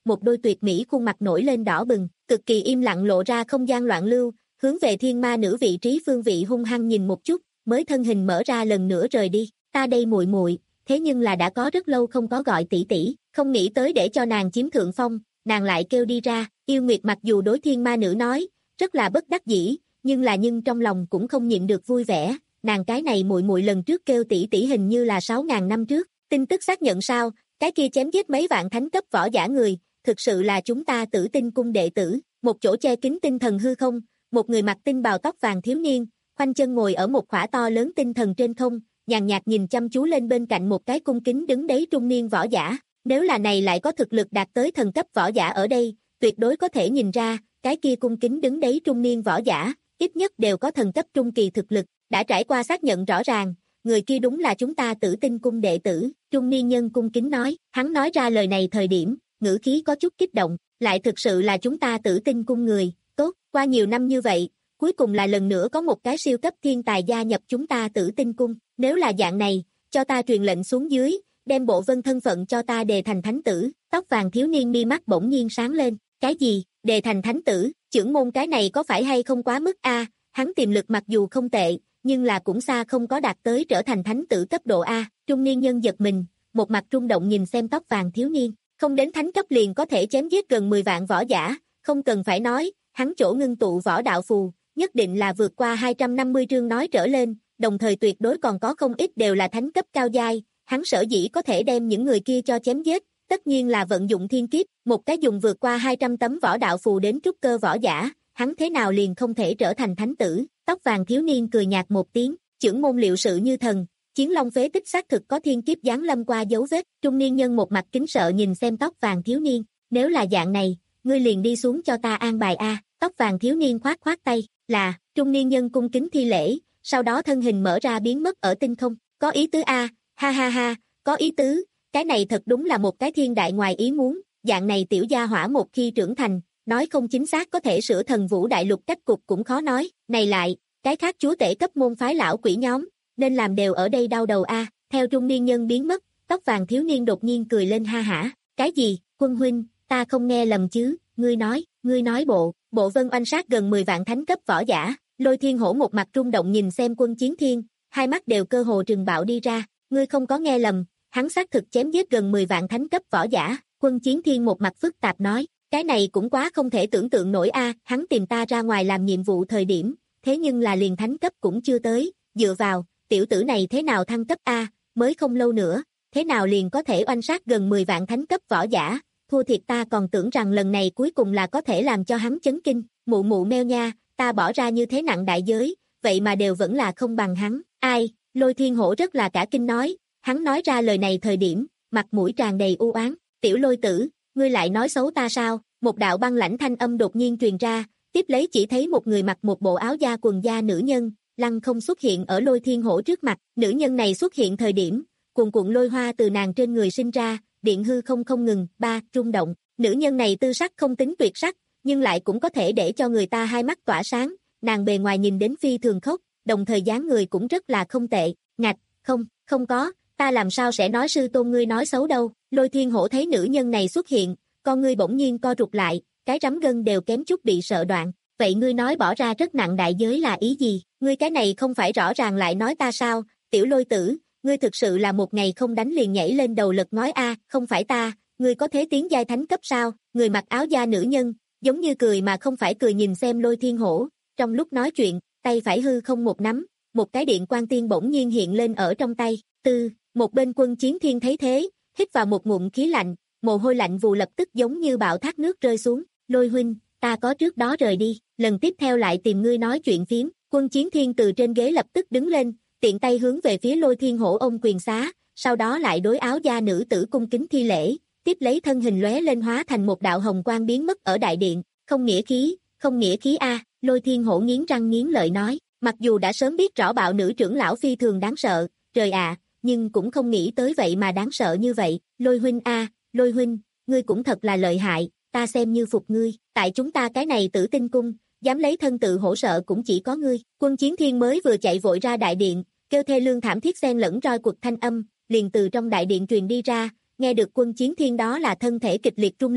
một đôi tuyệt mỹ khuôn mặt nổi lên đỏ bừng, cực kỳ im lặng lộ ra không gian loạn lưu, hướng về thiên ma nữ vị trí phương vị hung hăng nhìn một chút, mới thân hình mở ra lần nữa rời đi. Ta đây muội muội, thế nhưng là đã có rất lâu không có gọi tỷ tỷ, không nghĩ tới để cho nàng chiếm thượng phong, nàng lại kêu đi ra. Yêu Nguyệt mặc dù đối thiên ma nữ nói, rất là bất đắc dĩ, nhưng là nhưng trong lòng cũng không nhịn được vui vẻ, nàng cái này muội muội lần trước kêu tỷ tỷ hình như là sáu ngàn năm trước, tin tức xác nhận sao, cái kia chém giết mấy vạn thánh cấp võ giả người, thực sự là chúng ta Tử Tinh cung đệ tử. Một chỗ che kín tinh thần hư không, một người mặc tinh bào tóc vàng thiếu niên, khoanh chân ngồi ở một khỏa to lớn tinh thần trên không, nhàn nhạt nhìn chăm chú lên bên cạnh một cái cung kính đứng đấy trung niên võ giả. Nếu là này lại có thực lực đạt tới thần cấp võ giả ở đây, tuyệt đối có thể nhìn ra, cái kia cung kính đứng đấy trung niên võ giả, ít nhất đều có thần cấp trung kỳ thực lực, đã trải qua xác nhận rõ ràng, người kia đúng là chúng ta Tử Tinh cung đệ tử. Trung niên nhân cung kính nói, hắn nói ra lời này thời điểm, ngữ khí có chút kích động, lại thực sự là chúng ta Tử Tinh cung người, tốt, qua nhiều năm như vậy, cuối cùng là lần nữa có một cái siêu cấp thiên tài gia nhập chúng ta Tử Tinh cung, nếu là dạng này, cho ta truyền lệnh xuống dưới, đem bộ vân thân phận cho ta đề thành thánh tử. Tóc vàng thiếu niên mi mắt bỗng nhiên sáng lên, cái gì, đề thành thánh tử, chưởng môn cái này có phải hay không quá mức a? Hắn tiềm lực mặc dù không tệ, nhưng là cũng xa không có đạt tới trở thành thánh tử cấp độ A. Trung niên nhân giật mình, một mặt rung động nhìn xem tóc vàng thiếu niên, không đến thánh cấp liền có thể chém giết gần mười vạn võ giả, không cần phải nói, hắn chỗ ngưng tụ võ đạo phù, nhất định là vượt qua hai trăm năm mươi chương nói trở lên, đồng thời tuyệt đối còn có không ít đều là thánh cấp cao giai, hắn sở dĩ có thể đem những người kia cho chém giết, tất nhiên là vận dụng thiên kiếp, một cái dùng vượt qua hai trăm tấm võ đạo phù đến trúc cơ võ giả, hắn thế nào liền không thể trở thành thánh tử. Tóc vàng thiếu niên cười nhạt một tiếng, chưởng môn liệu sự như thần, chiến long phế tích xác thực có thiên kiếp giáng lâm qua dấu vết. Trung niên nhân một mặt kính sợ nhìn xem tóc vàng thiếu niên, nếu là dạng này, ngươi liền đi xuống cho ta an bài a. Tóc vàng thiếu niên khoát khoát tay, là. Trung niên nhân cung kính thi lễ, sau đó thân hình mở ra biến mất ở tinh không. Có ý tứ a, ha ha ha, có ý tứ, cái này thật đúng là một cái thiên đại ngoài ý muốn, dạng này tiểu gia hỏa một khi trưởng thành, nói không chính xác có thể sửa thần vũ đại lục cách cục cũng khó nói, này lại, cái khác chúa tể cấp môn phái lão quỷ nhóm, nên làm đều ở đây đau đầu a. Theo trung niên nhân biến mất, tóc vàng thiếu niên đột nhiên cười lên ha hả, cái gì, Quân huynh, ta không nghe lầm chứ, ngươi nói, ngươi nói bộ, bộ vân oanh sát gần mười vạn thánh cấp võ giả. Lôi Thiên Hổ một mặt rung động nhìn xem Quân Chiến Thiên, hai mắt đều cơ hồ trừng bạo đi ra, ngươi không có nghe lầm, hắn xác thực chém giết gần mười vạn thánh cấp võ giả. Quân Chiến Thiên một mặt phức tạp nói, cái này cũng quá không thể tưởng tượng nổi a, hắn tìm ta ra ngoài làm nhiệm vụ thời điểm, thế nhưng là liền thánh cấp cũng chưa tới, dựa vào, tiểu tử này thế nào thăng cấp a, mới không lâu nữa, thế nào liền có thể oanh sát gần mười vạn thánh cấp võ giả, thua thiệt ta còn tưởng rằng lần này cuối cùng là có thể làm cho hắn chấn kinh, mụ mụ meo nha, ta bỏ ra như thế nặng đại giới, vậy mà đều vẫn là không bằng hắn, ai, Lôi Thiên Hổ rất là cả kinh nói, hắn nói ra lời này thời điểm, mặt mũi tràn đầy u oán, tiểu Lôi tử, ngươi lại nói xấu ta sao, một đạo băng lãnh thanh âm đột nhiên truyền ra, tiếp lấy chỉ thấy một người mặc một bộ áo da quần da nữ nhân, lăng không xuất hiện ở Lôi Thiên Hổ trước mặt, nữ nhân này xuất hiện thời điểm, cuồn cuộn lôi hoa từ nàng trên người sinh ra, điện hư không không ngừng, ba, rung động, nữ nhân này tư sắc không tính tuyệt sắc, nhưng lại cũng có thể để cho người ta hai mắt tỏa sáng, nàng bề ngoài nhìn đến phi thường khốc, đồng thời dáng người cũng rất là không tệ, ngạch, không, không có, ta làm sao sẽ nói sư tôn ngươi nói xấu đâu. Lôi Thiên Hổ thấy nữ nhân này xuất hiện, con ngươi bỗng nhiên co rụt lại, cái rắm gân đều kém chút bị sợ đoạn, vậy ngươi nói bỏ ra rất nặng đại giới là ý gì, ngươi cái này không phải rõ ràng lại nói ta sao, tiểu Lôi tử, ngươi thực sự là một ngày không đánh liền nhảy lên đầu lật ngói a, không phải ta, ngươi có thế tiến giai thánh cấp sao? Người mặc áo da nữ nhân, giống như cười mà không phải cười nhìn xem Lôi Thiên Hổ, trong lúc nói chuyện, tay phải hư không một nắm, một cái điện quang tiên bỗng nhiên hiện lên ở trong tay, tư, một bên Quân Chiến Thiên thấy thế, hít vào một ngụm khí lạnh, mồ hôi lạnh vù lập tức giống như bão thác nước rơi xuống, Lôi huynh, ta có trước đó rời đi, lần tiếp theo lại tìm ngươi nói chuyện phiếm. Quân Chiến Thiên từ trên ghế lập tức đứng lên, tiện tay hướng về phía Lôi Thiên Hổ ôm quyền xá, sau đó lại đối áo da nữ tử cung kính thi lễ, tiếp lấy thân hình lóe lên hóa thành một đạo hồng quang biến mất ở đại điện, không nghĩa khí, không nghĩa khí a. Lôi Thiên Hổ nghiến răng nghiến lợi nói, mặc dù đã sớm biết rõ bạo nữ trưởng lão phi thường đáng sợ, trời ạ, à, nhưng cũng không nghĩ tới vậy mà đáng sợ như vậy. Lôi huynh a, à, Lôi huynh, ngươi cũng thật là lợi hại, ta xem như phục ngươi, tại chúng ta cái này Tử Tinh cung, dám lấy thân tự hỗ sợ cũng chỉ có ngươi. Quân Chiến Thiên mới vừa chạy vội ra đại điện, kêu thê lương thảm thiết xen lẫn roi cuộc thanh âm, liền từ trong đại điện truyền đi ra, nghe được Quân Chiến Thiên đó là thân thể kịch liệt rung lên,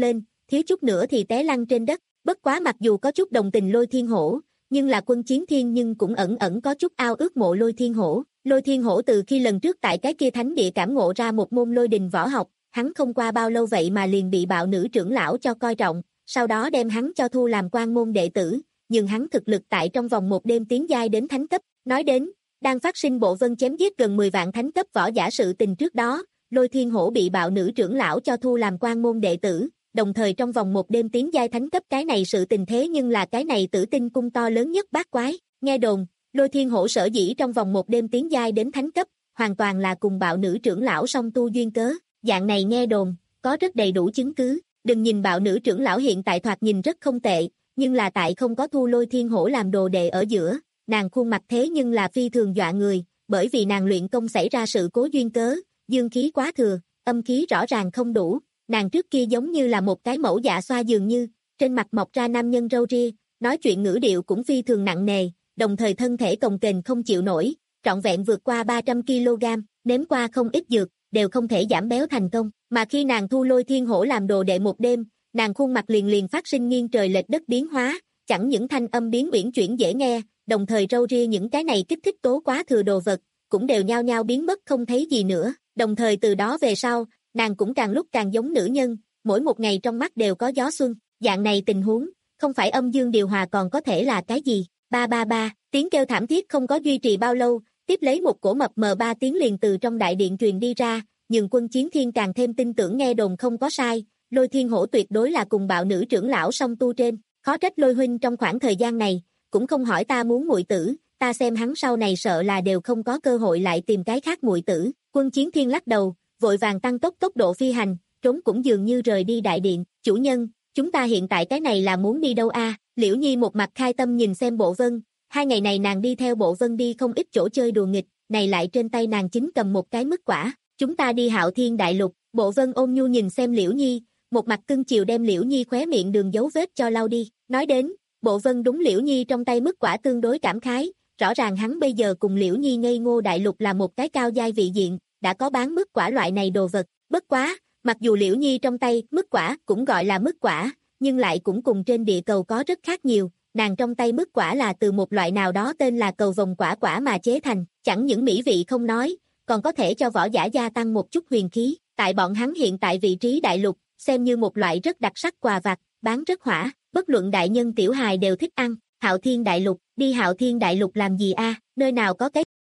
thiếu chút nữa thì té lăn trên đất, bất quá mặc dù có chút đồng tình Lôi Thiên Hổ, nhưng là quân chiến thiên nhưng cũng ẩn ẩn có chút ao ước mộ Lôi Thiên Hổ. Lôi Thiên Hổ từ khi lần trước tại cái kia thánh địa cảm ngộ ra một môn lôi đình võ học, hắn không qua bao lâu vậy mà liền bị bạo nữ trưởng lão cho coi trọng, sau đó đem hắn cho thu làm quan môn đệ tử, nhưng hắn thực lực tại trong vòng một đêm tiến giai đến thánh cấp. Nói đến, đang phát sinh bộ vân chém giết gần mười vạn thánh cấp võ giả sự tình trước đó, Lôi Thiên Hổ bị bạo nữ trưởng lão cho thu làm quan môn đệ tử, đồng thời trong vòng một đêm tiến giai thánh cấp cái này sự tình thế nhưng là cái này Tử Tinh cung to lớn nhất bát quái, nghe đồn, Lôi Thiên Hổ sở dĩ trong vòng một đêm tiến giai đến thánh cấp, hoàn toàn là cùng bạo nữ trưởng lão song tu duyên cớ, dạng này nghe đồn, có rất đầy đủ chứng cứ, đừng nhìn bạo nữ trưởng lão hiện tại thoạt nhìn rất không tệ, nhưng là tại không có thu Lôi Thiên Hổ làm đồ đệ ở giữa, nàng khuôn mặt thế nhưng là phi thường dọa người, bởi vì nàng luyện công xảy ra sự cố duyên cớ, dương khí quá thừa, âm khí rõ ràng không đủ, nàng trước kia giống như là một cái mẫu dạ xoa dường như, trên mặt mọc ra nam nhân râu ria, nói chuyện ngữ điệu cũng phi thường nặng nề, đồng thời thân thể cồng kềnh không chịu nổi, trọn vẹn vượt qua ba trăm ki lô gam, nếm qua không ít dược, đều không thể giảm béo thành công, mà khi nàng thu Lôi Thiên Hổ làm đồ đệ một đêm, nàng khuôn mặt liền liền phát sinh nghiêng trời lệch đất biến hóa, chẳng những thanh âm biến uyển chuyển dễ nghe, đồng thời râu ria những cái này kích thích tố quá thừa đồ vật, cũng đều nhao nhao biến mất không thấy gì nữa, đồng thời từ đó về sau, nàng cũng càng lúc càng giống nữ nhân, mỗi một ngày trong mắt đều có gió xuân, dạng này tình huống, không phải âm dương điều hòa còn có thể là cái gì, ba ba ba, tiếng kêu thảm thiết không có duy trì bao lâu, tiếp lấy một cổ mập mờ ba tiếng liền từ trong đại điện truyền đi ra, nhưng quân chiến thiên càng thêm tin tưởng nghe đồn không có sai, Lôi Thiên Hổ tuyệt đối là cùng bạo nữ trưởng lão song tu trên, khó trách Lôi huynh trong khoảng thời gian này, cũng không hỏi ta muốn muội tử, ta xem hắn sau này sợ là đều không có cơ hội lại tìm cái khác muội tử, quân chiến thiên lắc đầu, vội vàng tăng tốc tốc độ phi hành, trốn cũng dường như rời đi đại điện, chủ nhân, chúng ta hiện tại cái này là muốn đi đâu a? Liễu Nhi một mặt khai tâm nhìn xem Bộ Vân, hai ngày này nàng đi theo Bộ Vân đi không ít chỗ chơi đùa nghịch, này lại trên tay nàng chính cầm một cái mứt quả, chúng ta đi Hạo Thiên Đại Lục, Bộ Vân ôn nhu nhìn xem Liễu Nhi, một mặt cưng chiều đem Liễu Nhi khóe miệng đường dấu vết cho lau đi, nói đến, Bộ Vân đúng Liễu Nhi trong tay mứt quả tương đối cảm khái, rõ ràng hắn bây giờ cùng Liễu Nhi ngây ngô đại lục là một cái cao giai vị diện, đã có bán mứt quả loại này đồ vật, bất quá, mặc dù Liễu Nhi trong tay mứt quả cũng gọi là mứt quả, nhưng lại cũng cùng trên địa cầu có rất khác nhiều, nàng trong tay mứt quả là từ một loại nào đó tên là cầu vồng quả quả mà chế thành, chẳng những mỹ vị không nói, còn có thể cho võ giả gia tăng một chút huyền khí, tại bọn hắn hiện tại vị trí đại lục, xem như một loại rất đặc sắc quà vặt, bán rất hỏa, bất luận đại nhân tiểu hài đều thích ăn. Hạo Thiên Đại Lục, đi Hạo Thiên Đại Lục làm gì a? Nơi nào có cái?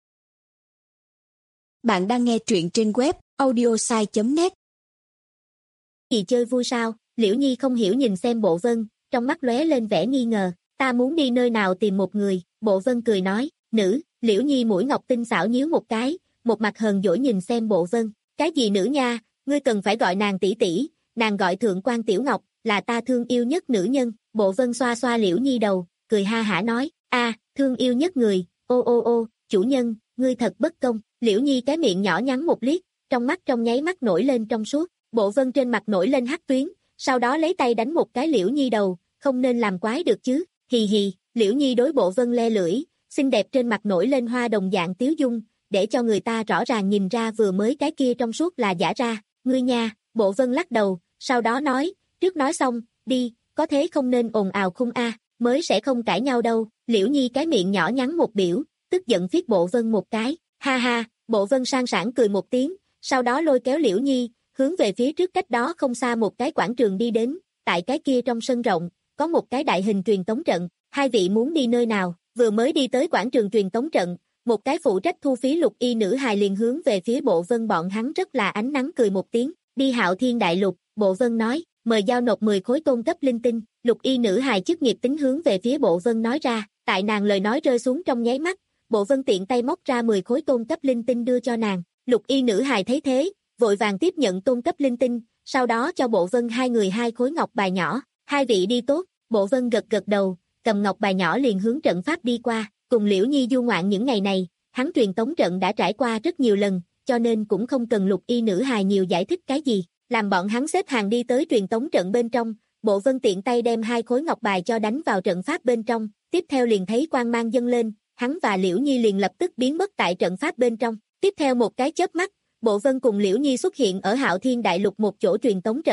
Bạn đang nghe truyện trên web audiosai chấm net.
Gì chơi vui sao? Liễu Nhi không hiểu nhìn xem Bộ Vân, trong mắt lóe lên vẻ nghi ngờ, ta muốn đi nơi nào tìm một người, Bộ Vân cười nói, nữ, Liễu Nhi mũi ngọc tinh xảo nhíu một cái, một mặt hờn dỗi nhìn xem Bộ Vân, cái gì nữ nha, ngươi cần phải gọi nàng tỷ tỷ, nàng gọi thượng quan Tiểu Ngọc, là ta thương yêu nhất nữ nhân, Bộ Vân xoa xoa Liễu Nhi đầu, cười ha hả nói, a, thương yêu nhất người, ô ô ô, chủ nhân, ngươi thật bất công, Liễu Nhi cái miệng nhỏ nhắn một liếc, trong mắt trong nháy mắt nổi lên trong suốt, Bộ Vân trên mặt nổi lên hắc tuyến, sau đó lấy tay đánh một cái Liễu Nhi đầu, không nên làm quái được chứ, hì hì, Liễu Nhi đối Bộ Vân le lưỡi, xinh đẹp trên mặt nổi lên hoa đồng dạng tiếu dung, để cho người ta rõ ràng nhìn ra vừa mới cái kia trong suốt là giả ra, ngươi nha, Bộ Vân lắc đầu, sau đó nói, trước nói xong, đi, có thế không nên ồn ào khung a, mới sẽ không cãi nhau đâu, Liễu Nhi cái miệng nhỏ nhắn một biểu, tức giận phiết Bộ Vân một cái, ha ha, Bộ Vân sang sảng cười một tiếng, sau đó lôi kéo Liễu Nhi, hướng về phía trước cách đó không xa một cái quảng trường đi đến, tại cái kia trong sân rộng, có một cái đại hình truyền tống trận, hai vị muốn đi nơi nào, vừa mới đi tới quảng trường truyền tống trận, một cái phụ trách thu phí lục y nữ hài liền hướng về phía Bộ Vân bọn hắn rất là ánh nắng cười một tiếng, đi Hạo Thiên Đại Lục, Bộ Vân nói, mời giao nộp mười khối tôn cấp linh tinh, lục y nữ hài chức nghiệp tính hướng về phía Bộ Vân nói ra, tại nàng lời nói rơi xuống trong nháy mắt, Bộ Vân tiện tay móc ra mười khối tôn cấp linh tinh đưa cho nàng, lục y nữ hài thấy thế, vội vàng tiếp nhận tôn cấp linh tinh, sau đó cho Bộ Vân hai người hai khối ngọc bài nhỏ, hai vị đi tốt, Bộ Vân gật gật đầu, cầm ngọc bài nhỏ liền hướng trận pháp đi qua, cùng Liễu Nhi du ngoạn những ngày này, hắn truyền tống trận đã trải qua rất nhiều lần, cho nên cũng không cần lục y nữ hài nhiều giải thích cái gì, làm bọn hắn xếp hàng đi tới truyền tống trận bên trong, Bộ Vân tiện tay đem hai khối ngọc bài cho đánh vào trận pháp bên trong, tiếp theo liền thấy quang mang dâng lên, hắn và Liễu Nhi liền lập tức biến mất tại trận pháp bên trong, tiếp theo một cái chớp mắt, Bộ Vân cùng Liễu Nhi xuất hiện ở Hạo Thiên Đại Lục một chỗ truyền tống trận,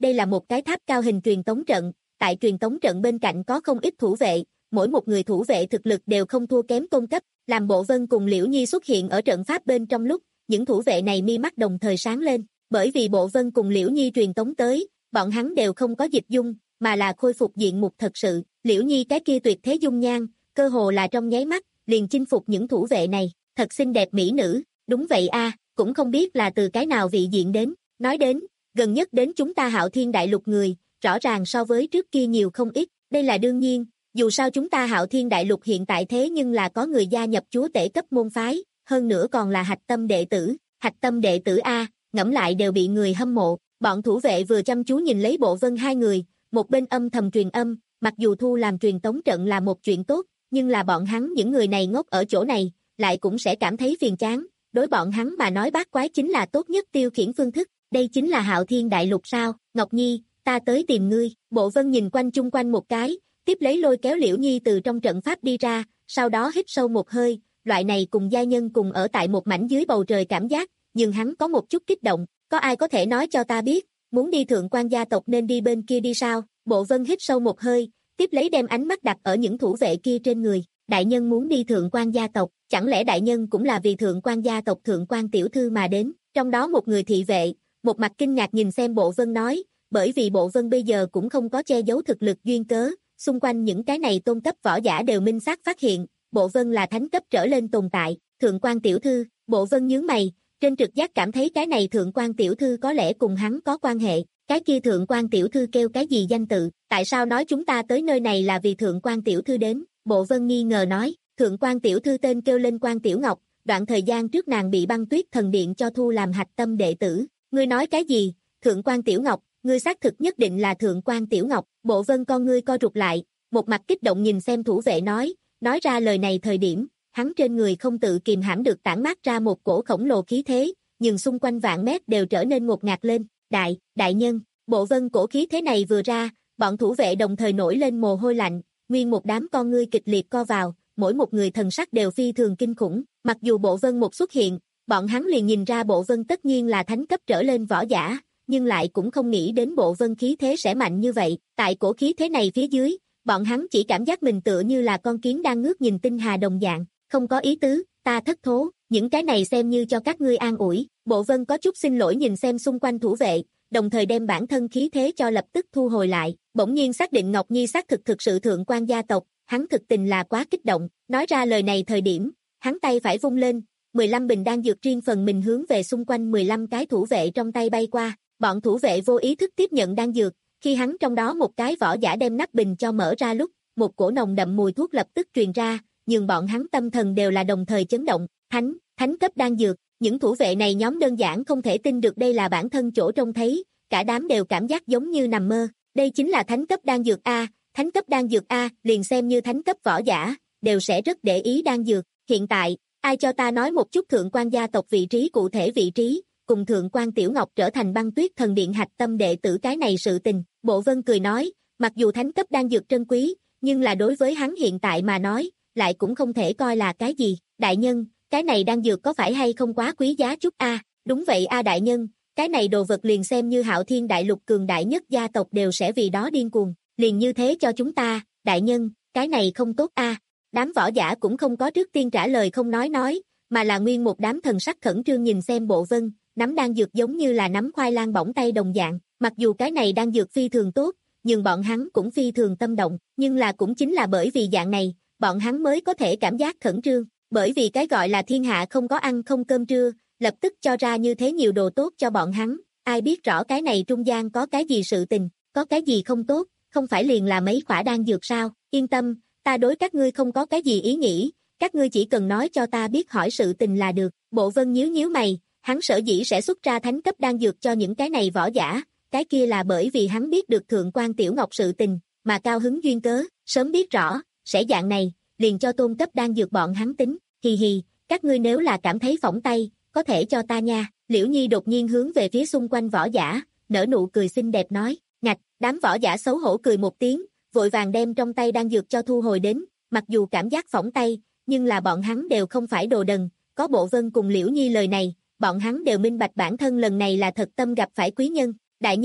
đây là một cái tháp cao hình truyền tống trận, tại truyền tống trận bên cạnh có không ít thủ vệ, mỗi một người thủ vệ thực lực đều không thua kém tôn cấp, làm Bộ Vân cùng Liễu Nhi xuất hiện ở trận pháp bên trong lúc, những thủ vệ này mi mắt đồng thời sáng lên, bởi vì Bộ Vân cùng Liễu Nhi truyền tống tới, bọn hắn đều không có dịch dung, mà là khôi phục diện mục thật sự, Liễu Nhi cái kia tuyệt thế dung nhan, cơ hồ là trong nháy mắt, liền chinh phục những thủ vệ này, thật xinh đẹp mỹ nữ, đúng vậy a, cũng không biết là từ cái nào vị diện đến, nói đến, gần nhất đến chúng ta Hạo Thiên Đại Lục người, rõ ràng so với trước kia nhiều không ít, đây là đương nhiên, dù sao chúng ta Hạo Thiên Đại Lục hiện tại thế nhưng là có người gia nhập chúa tể cấp môn phái, hơn nữa còn là hạch tâm đệ tử, hạch tâm đệ tử a, ngẫm lại đều bị người hâm mộ, bọn thủ vệ vừa chăm chú nhìn lấy Bộ Vân hai người, một bên âm thầm truyền âm, mặc dù thu làm truyền tống trận là một chuyện tốt, nhưng là bọn hắn những người này ngốc ở chỗ này, lại cũng sẽ cảm thấy phiền chán, đối bọn hắn mà nói bát quái chính là tốt nhất tiêu khiển phương thức, đây chính là Hạo Thiên Đại Lục sao, Ngọc Nhi, ta tới tìm ngươi, Bộ Vân nhìn quanh chung quanh một cái, tiếp lấy lôi kéo Liễu Nhi từ trong trận pháp đi ra, sau đó hít sâu một hơi, loại này cùng gia nhân cùng ở tại một mảnh dưới bầu trời cảm giác, nhưng hắn có một chút kích động, có ai có thể nói cho ta biết, muốn đi Thượng Quan gia tộc nên đi bên kia đi sao, Bộ Vân hít sâu một hơi, tiếp lấy đem ánh mắt đặt ở những thủ vệ kia trên người, đại nhân muốn đi Thượng Quan gia tộc, chẳng lẽ đại nhân cũng là vì Thượng Quan gia tộc Thượng Quan tiểu thư mà đến, trong đó một người thị vệ, một mặt kinh ngạc nhìn xem Bộ Vân nói, bởi vì Bộ Vân bây giờ cũng không có che giấu thực lực duyên cớ, xung quanh những cái này tôn cấp võ giả đều minh xác phát hiện, Bộ Vân là thánh cấp trở lên tồn tại, Thượng Quan tiểu thư, Bộ Vân nhướng mày, trên trực giác cảm thấy cái này Thượng Quan tiểu thư có lẽ cùng hắn có quan hệ, cái kia Thượng Quan tiểu thư kêu cái gì danh tự, tại sao nói chúng ta tới nơi này là vì Thượng Quan tiểu thư đến, Bộ Vân nghi ngờ nói, Thượng Quan tiểu thư tên kêu lên Quan Tiểu Ngọc, đoạn thời gian trước nàng bị băng tuyết thần điện cho thu làm hạch tâm đệ tử, ngươi nói cái gì, Thượng Quan Tiểu Ngọc, ngươi xác thực nhất định là Thượng Quan Tiểu Ngọc, Bộ Vân con ngươi co rụt lại, một mặt kích động nhìn xem thủ vệ nói, nói ra lời này thời điểm, hắn trên người không tự kìm hãm được tản mát ra một cổ khổng lồ khí thế, nhưng xung quanh vạn mét đều trở nên ngột ngạt lên, đại, đại nhân, Bộ Vân cổ khí thế này vừa ra, bọn thủ vệ đồng thời nổi lên mồ hôi lạnh, nguyên một đám con ngươi kịch liệt co vào, mỗi một người thần sắc đều phi thường kinh khủng, mặc dù Bộ Vân một xuất hiện, bọn hắn liền nhìn ra Bộ Vân tất nhiên là thánh cấp trở lên võ giả, nhưng lại cũng không nghĩ đến Bộ Vân khí thế sẽ mạnh như vậy, tại cổ khí thế này phía dưới, bọn hắn chỉ cảm giác mình tựa như là con kiến đang ngước nhìn tinh hà đồng dạng, không có ý tứ, ta thất thố, những cái này xem như cho các ngươi an ủi, Bộ Vân có chút xin lỗi nhìn xem xung quanh thủ vệ, đồng thời đem bản thân khí thế cho lập tức thu hồi lại, bỗng nhiên xác định Ngọc Nhi xác thực thực sự Thượng Quan gia tộc, hắn thực tình là quá kích động, nói ra lời này thời điểm, hắn tay phải vung lên, mười lăm bình đan dược riêng phần mình hướng về xung quanh mười lăm cái thủ vệ trong tay bay qua, bọn thủ vệ vô ý thức tiếp nhận đan dược, khi hắn trong đó một cái võ giả đem nắp bình cho mở ra lúc, một cổ nồng đậm mùi thuốc lập tức truyền ra, nhưng bọn hắn tâm thần đều là đồng thời chấn động, thánh, thánh cấp đan dược, những thủ vệ này nhóm đơn giản không thể tin được đây là bản thân chỗ trông thấy, cả đám đều cảm giác giống như nằm mơ, đây chính là thánh cấp đan dược A, thánh cấp đan dược A, liền xem như thánh cấp võ giả, đều sẽ rất để ý đan dược, hiện tại, ai cho ta nói một chút Thượng Quan gia tộc vị trí cụ thể vị trí, cùng Thượng Quan Tiểu Ngọc trở thành băng tuyết thần điện hạch tâm đệ tử cái này sự tình, Bộ Vân cười nói, mặc dù thánh cấp đan dược trân quý, nhưng là đối với hắn hiện tại mà nói, lại cũng không thể coi là cái gì, đại nhân, cái này đan dược có phải hay không quá quý giá chút a? Đúng vậy a đại nhân, cái này đồ vật liền xem như Hạo Thiên Đại Lục cường đại nhất gia tộc đều sẽ vì đó điên cuồng, liền như thế cho chúng ta, đại nhân, cái này không tốt a. Đám võ giả cũng không có trước tiên trả lời không nói nói, mà là nguyên một đám thần sắc khẩn trương nhìn xem Bộ Vân, nắm đan dược giống như là nắm khoai lang bỏng tay đồng dạng, mặc dù cái này đan dược phi thường tốt, nhưng bọn hắn cũng phi thường tâm động, nhưng là cũng chính là bởi vì dạng này, bọn hắn mới có thể cảm giác khẩn trương, bởi vì cái gọi là thiên hạ không có ăn không cơm trưa, lập tức cho ra như thế nhiều đồ tốt cho bọn hắn, ai biết rõ cái này trung gian có cái gì sự tình, có cái gì không tốt, không phải liền là mấy khỏa đan dược sao, yên tâm, ta đối các ngươi không có cái gì ý nghĩ, các ngươi chỉ cần nói cho ta biết hỏi sự tình là được, Bộ Vân nhíu nhíu mày, hắn sở dĩ sẽ xuất ra thánh cấp đan dược cho những cái này võ giả, cái kia là bởi vì hắn biết được Thượng Quan Tiểu Ngọc sự tình, mà cao hứng duyên cớ, sớm biết rõ, sẽ dạng này, liền cho tôn cấp đan dược bọn hắn tính, hì hì, các ngươi nếu là cảm thấy phỏng tay, có thể cho ta nha, Liễu Nhi đột nhiên hướng về phía xung quanh võ giả, nở nụ cười xinh đẹp nói, ngạch, đám võ giả xấu hổ cười một tiếng, vội vàng đem trong tay đan dược cho thu hồi đến, mặc dù cảm giác phỏng tay, nhưng là bọn hắn đều không phải đồ đần, có Bộ Vân cùng Liễu Nhi lời này, bọn hắn đều minh bạch bản thân lần này là thật tâm gặp phải quý nhân, đại nhân,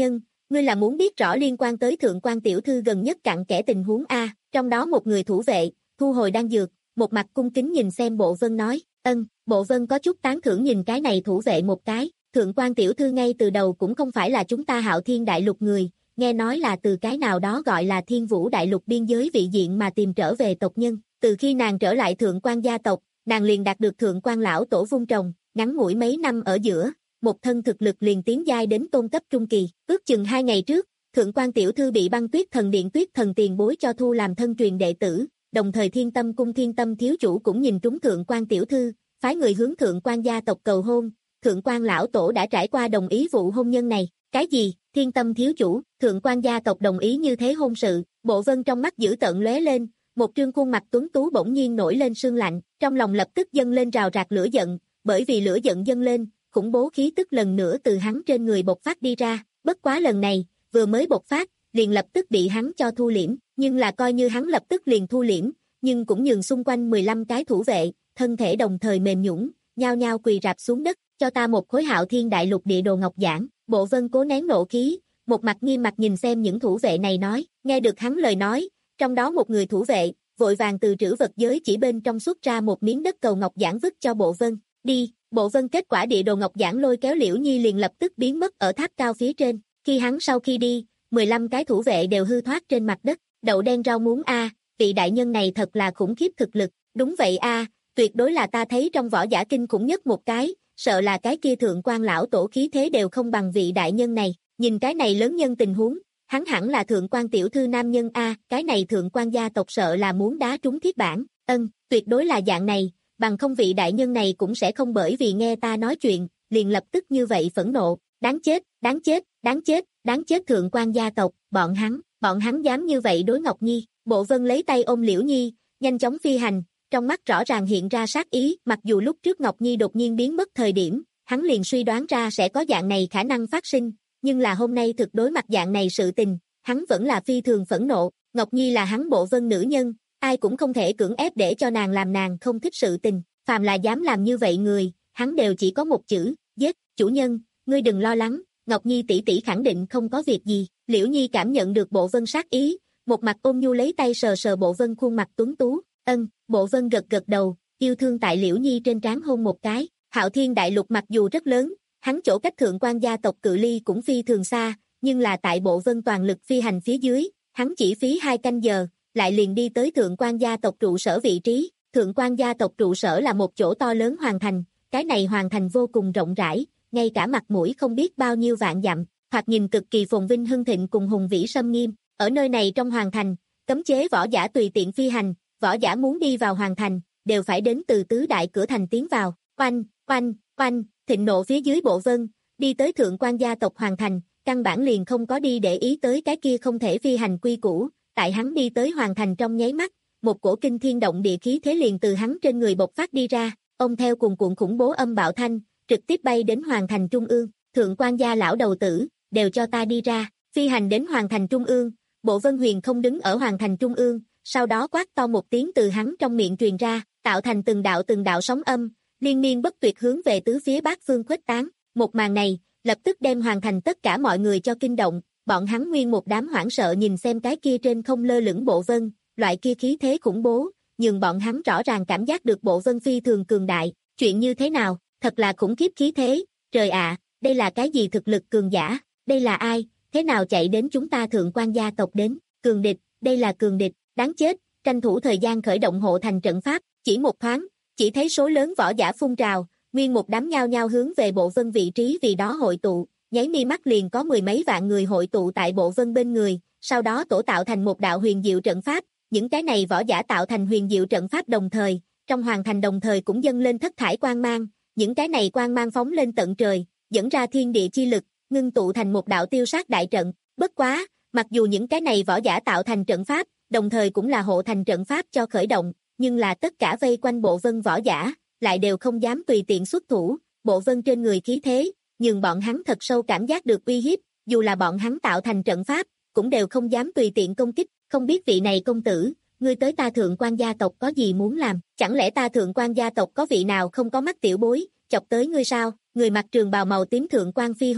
ngươi là muốn biết rõ liên quan tới thượng quan tiểu thư gần nhất cặn kẽ tình huống a? Trong đó một người thủ vệ, thu hồi đan dược, một mặt cung kính nhìn xem Bộ Vân nói, ân, Bộ Vân có chút tán thưởng nhìn cái này thủ vệ một cái, thượng quan tiểu thư ngay từ đầu cũng không phải là chúng ta Hạo Thiên Đại Lục người, nghe nói là từ cái nào đó gọi là Thiên Vũ Đại Lục biên giới vị diện mà tìm trở về tộc nhân, từ khi nàng trở lại thượng quan gia tộc, nàng liền đạt được thượng quan lão tổ vung trồng, ngắn ngủi mấy năm ở giữa, một thân thực lực liền tiến giai đến tôn cấp trung kỳ, ước chừng hai ngày trước, thượng quan tiểu thư bị Băng Tuyết Thần Điện Tuyết Thần tiền bối cho thu làm thân truyền đệ tử, đồng thời Thiên Tâm cung Thiên Tâm thiếu chủ cũng nhìn trúng thượng quan tiểu thư, phái người hướng thượng quan gia tộc cầu hôn, thượng quan lão tổ đã trải qua đồng ý vụ hôn nhân này. Cái gì? Thiên Tâm thiếu chủ, thượng quan gia tộc đồng ý như thế hôn sự? Bộ Vân trong mắt dữ tợn lóe lên, một trương khuôn mặt tuấn tú bỗng nhiên nổi lên sương lạnh, trong lòng lập tức dâng lên rào rạc lửa giận, bởi vì lửa giận dâng lên, khủng bố khí tức lần nữa từ hắn trên người bộc phát đi ra, bất quá lần này, vừa mới bộc phát, liền lập tức bị hắn cho thu liễm, nhưng là coi như hắn lập tức liền thu liễm, nhưng cũng nhường xung quanh mười lăm cái thủ vệ, thân thể đồng thời mềm nhũn, nhao nhao quỳ rạp xuống đất, cho ta một khối Hạo Thiên Đại Lục địa đồ ngọc giản. Bộ Vân cố nén nộ khí, một mặt nghiêm mặt nhìn xem những thủ vệ này nói, nghe được hắn lời nói, trong đó một người thủ vệ, vội vàng từ trữ vật giới chỉ bên trong xuất ra một miếng đất cầu ngọc giản vứt cho Bộ Vân, đi. Bộ Vân kết quả địa đồ ngọc giản lôi kéo Liễu Nhi liền lập tức biến mất ở tháp cao phía trên, khi hắn sau khi đi, mười lăm cái thủ vệ đều hư thoát trên mặt đất, đậu đen rau muống a, vị đại nhân này thật là khủng khiếp thực lực, đúng vậy a, tuyệt đối là ta thấy trong võ giả kinh khủng nhất một cái, sợ là cái kia thượng quan lão tổ khí thế đều không bằng vị đại nhân này, nhìn cái này lớn nhân tình huống, hắn hẳn là thượng quan tiểu thư nam nhân a, cái này thượng quan gia tộc sợ là muốn đá trúng thiết bản, ân, tuyệt đối là dạng này, bằng không vị đại nhân này cũng sẽ không bởi vì nghe ta nói chuyện, liền lập tức như vậy phẫn nộ, đáng chết, đáng chết, đáng chết, đáng chết thượng quan gia tộc, bọn hắn, bọn hắn dám như vậy đối Ngọc Nhi. Bộ Vân lấy tay ôm Liễu Nhi, nhanh chóng phi hành, trong mắt rõ ràng hiện ra sát ý, mặc dù lúc trước Ngọc Nhi đột nhiên biến mất thời điểm, hắn liền suy đoán ra sẽ có dạng này khả năng phát sinh, nhưng là hôm nay thực đối mặt dạng này sự tình, hắn vẫn là phi thường phẫn nộ, Ngọc Nhi là hắn Bộ Vân nữ nhân, ai cũng không thể cưỡng ép để cho nàng làm nàng không thích sự tình, phàm là dám làm như vậy người, hắn đều chỉ có một chữ, giết. Chủ nhân, ngươi đừng lo lắng, Ngọc Nhi tỷ tỷ khẳng định không có việc gì. Liễu Nhi cảm nhận được Bộ Vân sát ý, một mặt ôn nhu lấy tay sờ sờ Bộ Vân khuôn mặt tuấn tú, ân, Bộ Vân gật gật đầu, yêu thương tại Liễu Nhi trên trán hôn một cái. Hạo Thiên Đại Lục mặc dù rất lớn, hắn chỗ cách thượng quan gia tộc cự ly cũng phi thường xa, nhưng là tại Bộ Vân toàn lực phi hành phía dưới, hắn chỉ phí hai canh giờ, lại liền đi tới thượng quan gia tộc trụ sở vị trí. Thượng quan gia tộc trụ sở là một chỗ to lớn hoàng thành, cái này hoàng thành vô cùng rộng rãi, ngay cả mặt mũi không biết bao nhiêu vạn dặm, thoạt nhìn cực kỳ phồn vinh hưng thịnh cùng hùng vĩ sâm nghiêm. Ở nơi này trong hoàng thành, cấm chế võ giả tùy tiện phi hành, võ giả muốn đi vào hoàng thành, đều phải đến từ tứ đại cửa thành tiến vào. Oanh, oanh, oanh, thịnh nộ phía dưới Bộ Vân, đi tới thượng quan gia tộc hoàng thành, căn bản liền không có đi để ý tới cái kia không thể phi hành quy củ, tại hắn đi tới hoàng thành trong nháy mắt, một cổ kinh thiên động địa khí thế liền từ hắn trên người bộc phát đi ra, ông theo cùng cuộn khủng bố âm bạo thanh, trực tiếp bay đến hoàng thành trung ương, thượng quan gia lão đầu tử, đều cho ta đi ra, phi hành đến hoàng thành trung ương, Bộ Vân Huyền không đứng ở hoàng thành trung ương, sau đó quát to một tiếng từ hắn trong miệng truyền ra, tạo thành từng đạo từng đạo sóng âm, liên miên bất tuyệt hướng về tứ phía bát phương khuếch tán, một màn này, lập tức đem hoàng thành tất cả mọi người cho kinh động, bọn hắn nguyên một đám hoảng sợ nhìn xem cái kia trên không lơ lửng Bộ Vân, loại kia khí thế khủng bố, nhưng bọn hắn rõ ràng cảm giác được Bộ Vân phi thường cường đại, chuyện như thế nào, thật là khủng khiếp khí thế, trời ạ, đây là cái gì thực lực cường giả, đây là ai, thế nào chạy đến chúng ta thượng quan gia tộc đến, cường địch, đây là cường địch, đáng chết, tranh thủ thời gian khởi động hộ thành trận pháp, chỉ một thoáng, chỉ thấy số lớn võ giả phun trào, nguyên một đám nhao nhao hướng về Bộ Vân vị trí vì đó hội tụ, nháy mi mắt liền có mười mấy vạn người hội tụ tại Bộ Vân bên người, sau đó tổ tạo thành một đạo huyền diệu trận pháp, những cái này võ giả tạo thành huyền diệu trận pháp đồng thời, trong hoàng thành đồng thời cũng dâng lên thất thải quang mang, những cái này quang mang phóng lên tận trời, dẫn ra thiên địa chi lực, ngưng tụ thành một đạo tiêu sát đại trận, bất quá, mặc dù những cái này võ giả tạo thành trận pháp, đồng thời cũng là hộ thành trận pháp cho khởi động, nhưng là tất cả vây quanh Bộ Vân võ giả, lại đều không dám tùy tiện xuất thủ, Bộ Vân trên người khí thế, nhưng bọn hắn thật sâu cảm giác được uy hiếp, dù là bọn hắn tạo thành trận pháp, cũng đều không dám tùy tiện công kích, không biết vị này công tử, ngươi tới ta thượng quan gia tộc có gì muốn làm, chẳng lẽ ta thượng quan gia tộc có vị nào không có mắt tiểu bối, chọc tới ngươi sao, người mặc trường bào màu tím thượng quan phi hùng,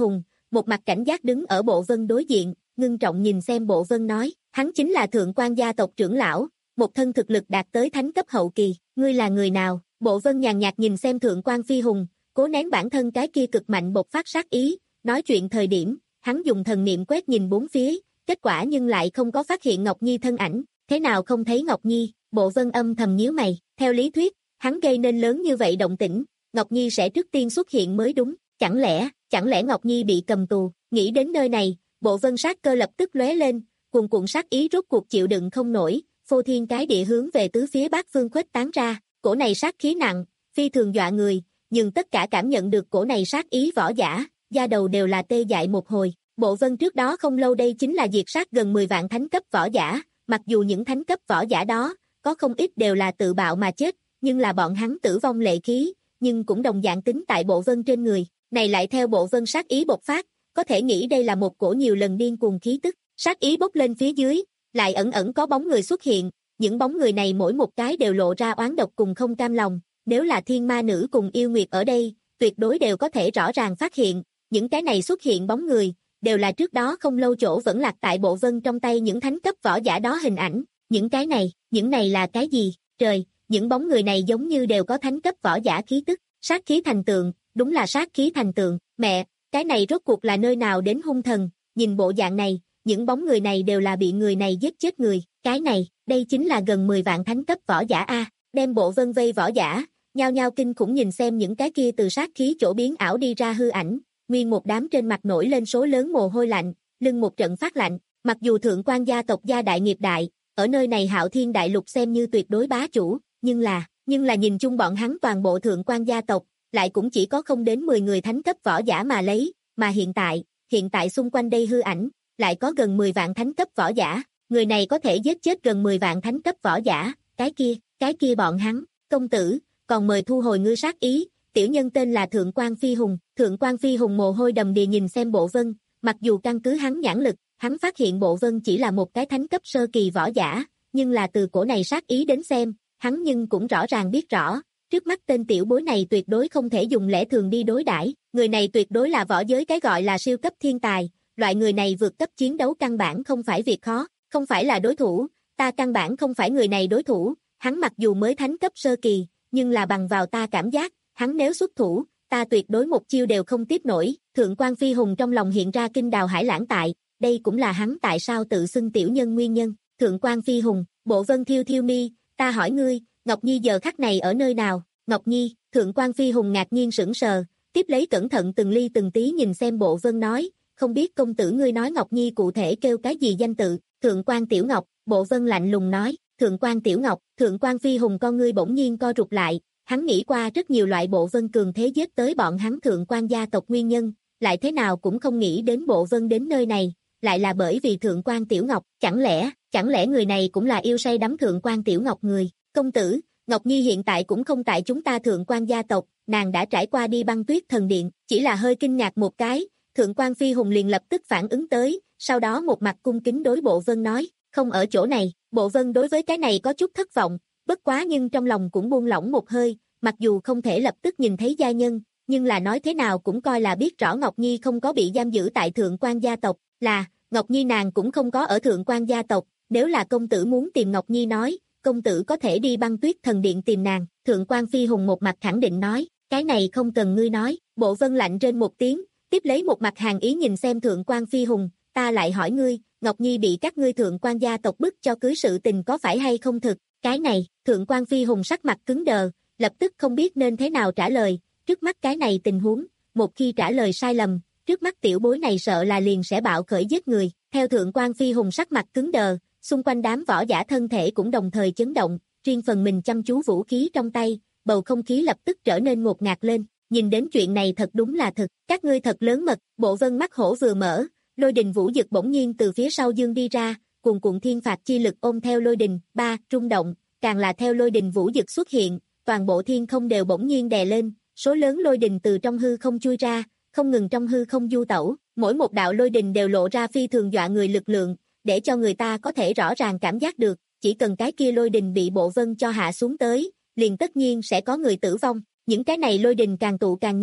một mặt cảnh giác đứng ở Bộ Vân đối diện, ngưng trọng nhìn xem Bộ Vân nói, hắn chính là thượng quan gia tộc trưởng lão, một thân thực lực đạt tới thánh cấp hậu kỳ, ngươi là người nào? Bộ Vân nhàn nhạt nhìn xem thượng quan Phi Hùng, cố nén bản thân cái kia cực mạnh bộc phát sát ý, nói chuyện thời điểm, hắn dùng thần niệm quét nhìn bốn phía, kết quả nhưng lại không có phát hiện Ngọc Nhi thân ảnh, thế nào không thấy Ngọc Nhi? Bộ Vân âm thầm nhíu mày, theo lý thuyết, hắn gây nên lớn như vậy động tĩnh, Ngọc Nhi sẽ trước tiên xuất hiện mới đúng, chẳng lẽ, chẳng lẽ Ngọc Nhi bị cầm tù? Nghĩ đến nơi này, Bộ Vân sát cơ lập tức lóe lên, cuồn cuộn sát ý rốt cuộc chịu đựng không nổi, phô thiên cái địa hướng về tứ phía bát phương khuếch tán ra, cổ này sát khí nặng, phi thường dọa người, nhưng tất cả cảm nhận được cổ này sát ý võ giả, da đầu đều là tê dại một hồi. Bộ Vân trước đó không lâu đây chính là diệt sát gần mười vạn thánh cấp võ giả, mặc dù những thánh cấp võ giả đó, có không ít đều là tự bạo mà chết, nhưng là bọn hắn tử vong lệ khí, nhưng cũng đồng dạng tính tại Bộ Vân trên người, này lại theo Bộ Vân sát ý bộc phát, có thể nghĩ đây là một cổ nhiều lần điên cuồng khí tức, sát ý bốc lên phía dưới, lại ẩn ẩn có bóng người xuất hiện, những bóng người này mỗi một cái đều lộ ra oán độc cùng không cam lòng, nếu là thiên ma nữ cùng yêu nguyệt ở đây, tuyệt đối đều có thể rõ ràng phát hiện, những cái này xuất hiện bóng người, đều là trước đó không lâu chỗ vẫn lạc tại Bộ Vân trong tay những thánh cấp võ giả đó hình ảnh, những cái này, những này là cái gì? Trời, những bóng người này giống như đều có thánh cấp võ giả khí tức, sát khí thành tượng, đúng là sát khí thành tượng, mẹ, cái này rốt cuộc là nơi nào đến hung thần, nhìn bộ dạng này, những bóng người này đều là bị người này giết chết người, cái này, đây chính là gần mười vạn thánh cấp võ giả a, đem Bộ Vân vây võ giả, nhao nhao kinh khủng nhìn xem những cái kia từ sát khí chỗ biến ảo đi ra hư ảnh, nguyên một đám trên mặt nổi lên số lớn mồ hôi lạnh, lưng một trận phát lạnh, mặc dù thượng quan gia tộc gia đại nghiệp đại, ở nơi này Hạo Thiên đại lục xem như tuyệt đối bá chủ, nhưng là, nhưng là nhìn chung bọn hắn toàn bộ thượng quan gia tộc, lại cũng chỉ có không đến mười người thánh cấp võ giả mà lấy, mà hiện tại, hiện tại xung quanh đây hư ảnh, lại có gần mười vạn thánh cấp võ giả, người này có thể giết chết gần mười vạn thánh cấp võ giả, cái kia, cái kia bọn hắn, công tử, còn mời thu hồi ngư sát ý, tiểu nhân tên là Thượng quan Phi Hùng, Thượng quan Phi Hùng mồ hôi đầm đìa nhìn xem Bộ Vân, mặc dù căn cứ hắn nhãn lực, hắn phát hiện Bộ Vân chỉ là một cái thánh cấp sơ kỳ võ giả, nhưng là từ cổ này sát ý đến xem, hắn nhưng cũng rõ ràng biết rõ, trước mắt tên tiểu bối này tuyệt đối không thể dùng lẽ thường đi đối đãi, người này tuyệt đối là võ giới cái gọi là siêu cấp thiên tài, loại người này vượt cấp chiến đấu căn bản không phải việc khó, không phải là đối thủ, ta căn bản không phải người này đối thủ, hắn mặc dù mới thánh cấp sơ kỳ, nhưng là bằng vào ta cảm giác, hắn nếu xuất thủ, ta tuyệt đối một chiêu đều không tiếp nổi, Thượng quan Phi Hùng trong lòng hiện ra kinh đào hải lãng tại, đây cũng là hắn tại sao tự xưng tiểu nhân nguyên nhân, Thượng quan Phi Hùng, Bộ Vân thiêu thiêu mi, ta hỏi ngươi, Ngọc Nhi giờ khắc này ở nơi nào? Ngọc Nhi, Thượng quan Phi Hùng ngạc nhiên sững sờ, tiếp lấy cẩn thận từng ly từng tí nhìn xem Bộ Vân nói, không biết công tử ngươi nói Ngọc Nhi cụ thể kêu cái gì danh tự, Thượng quan Tiểu Ngọc, Bộ Vân lạnh lùng nói, Thượng quan Tiểu Ngọc, Thượng quan Phi Hùng con ngươi bỗng nhiên co rụt lại, hắn nghĩ qua rất nhiều loại Bộ Vân cường thế giết tới bọn hắn Thượng quan gia tộc nguyên nhân, lại thế nào cũng không nghĩ đến Bộ Vân đến nơi này, lại là bởi vì Thượng quan Tiểu Ngọc, chẳng lẽ, chẳng lẽ người này cũng là yêu say đắm Thượng quan Tiểu Ngọc người, công tử, Ngọc Nhi hiện tại cũng không tại chúng ta Thượng quan gia tộc, nàng đã trải qua đi băng tuyết thần điện, chỉ là hơi kinh ngạc một cái, Thượng quan Phi Hùng liền lập tức phản ứng tới, sau đó một mặt cung kính đối Bộ Vân nói, không ở chỗ này, Bộ Vân đối với cái này có chút thất vọng, bất quá nhưng trong lòng cũng buông lỏng một hơi, mặc dù không thể lập tức nhìn thấy gia nhân, nhưng là nói thế nào cũng coi là biết rõ Ngọc Nhi không có bị giam giữ tại Thượng quan gia tộc, là, Ngọc Nhi nàng cũng không có ở Thượng quan gia tộc, nếu là công tử muốn tìm Ngọc Nhi nói, công tử có thể đi băng tuyết thần điện tìm nàng, Thượng quan Phi Hùng một mặt khẳng định nói, cái này không cần ngươi nói, Bộ Vân lạnh trên một tiếng, tiếp lấy một mặt hàn ý nhìn xem Thượng quan Phi Hùng, ta lại hỏi ngươi, Ngọc Nhi bị các ngươi Thượng quan gia tộc bức cho cưới sự tình có phải hay không thực, cái này, Thượng quan Phi Hùng sắc mặt cứng đờ, lập tức không biết nên thế nào trả lời, trước mắt cái này tình huống, một khi trả lời sai lầm, trước mắt tiểu bối này sợ là liền sẽ bạo khởi giết người, theo Thượng quan Phi Hùng sắc mặt cứng đờ, xung quanh đám võ giả thân thể cũng đồng thời chấn động, riêng phần mình chăm chú vũ khí trong tay, bầu không khí lập tức trở nên ngột ngạt lên, nhìn đến chuyện này thật đúng là thật, các ngươi thật lớn mật, Bộ Vân mắt hổ vừa mở, lôi đình vũ dực bỗng nhiên từ phía sau dương đi ra, cuồn cuộn thiên phạt chi lực ôm theo lôi đình, ba, rung động, càng là theo lôi đình vũ dực xuất hiện, toàn bộ thiên không đều bỗng nhiên đè lên, số lớn lôi đình từ trong hư không chui ra, không ngừng trong hư không du tẩu, mỗi một đạo lôi đình đều lộ ra phi thường dọa người lực lượng, để cho người ta có thể rõ ràng cảm giác được, chỉ cần cái kia lôi đình bị Bộ Vân cho hạ xuống tới, liền tất nhiên sẽ có người tử vong, những cái này lôi đình càng tụ càng nhiều,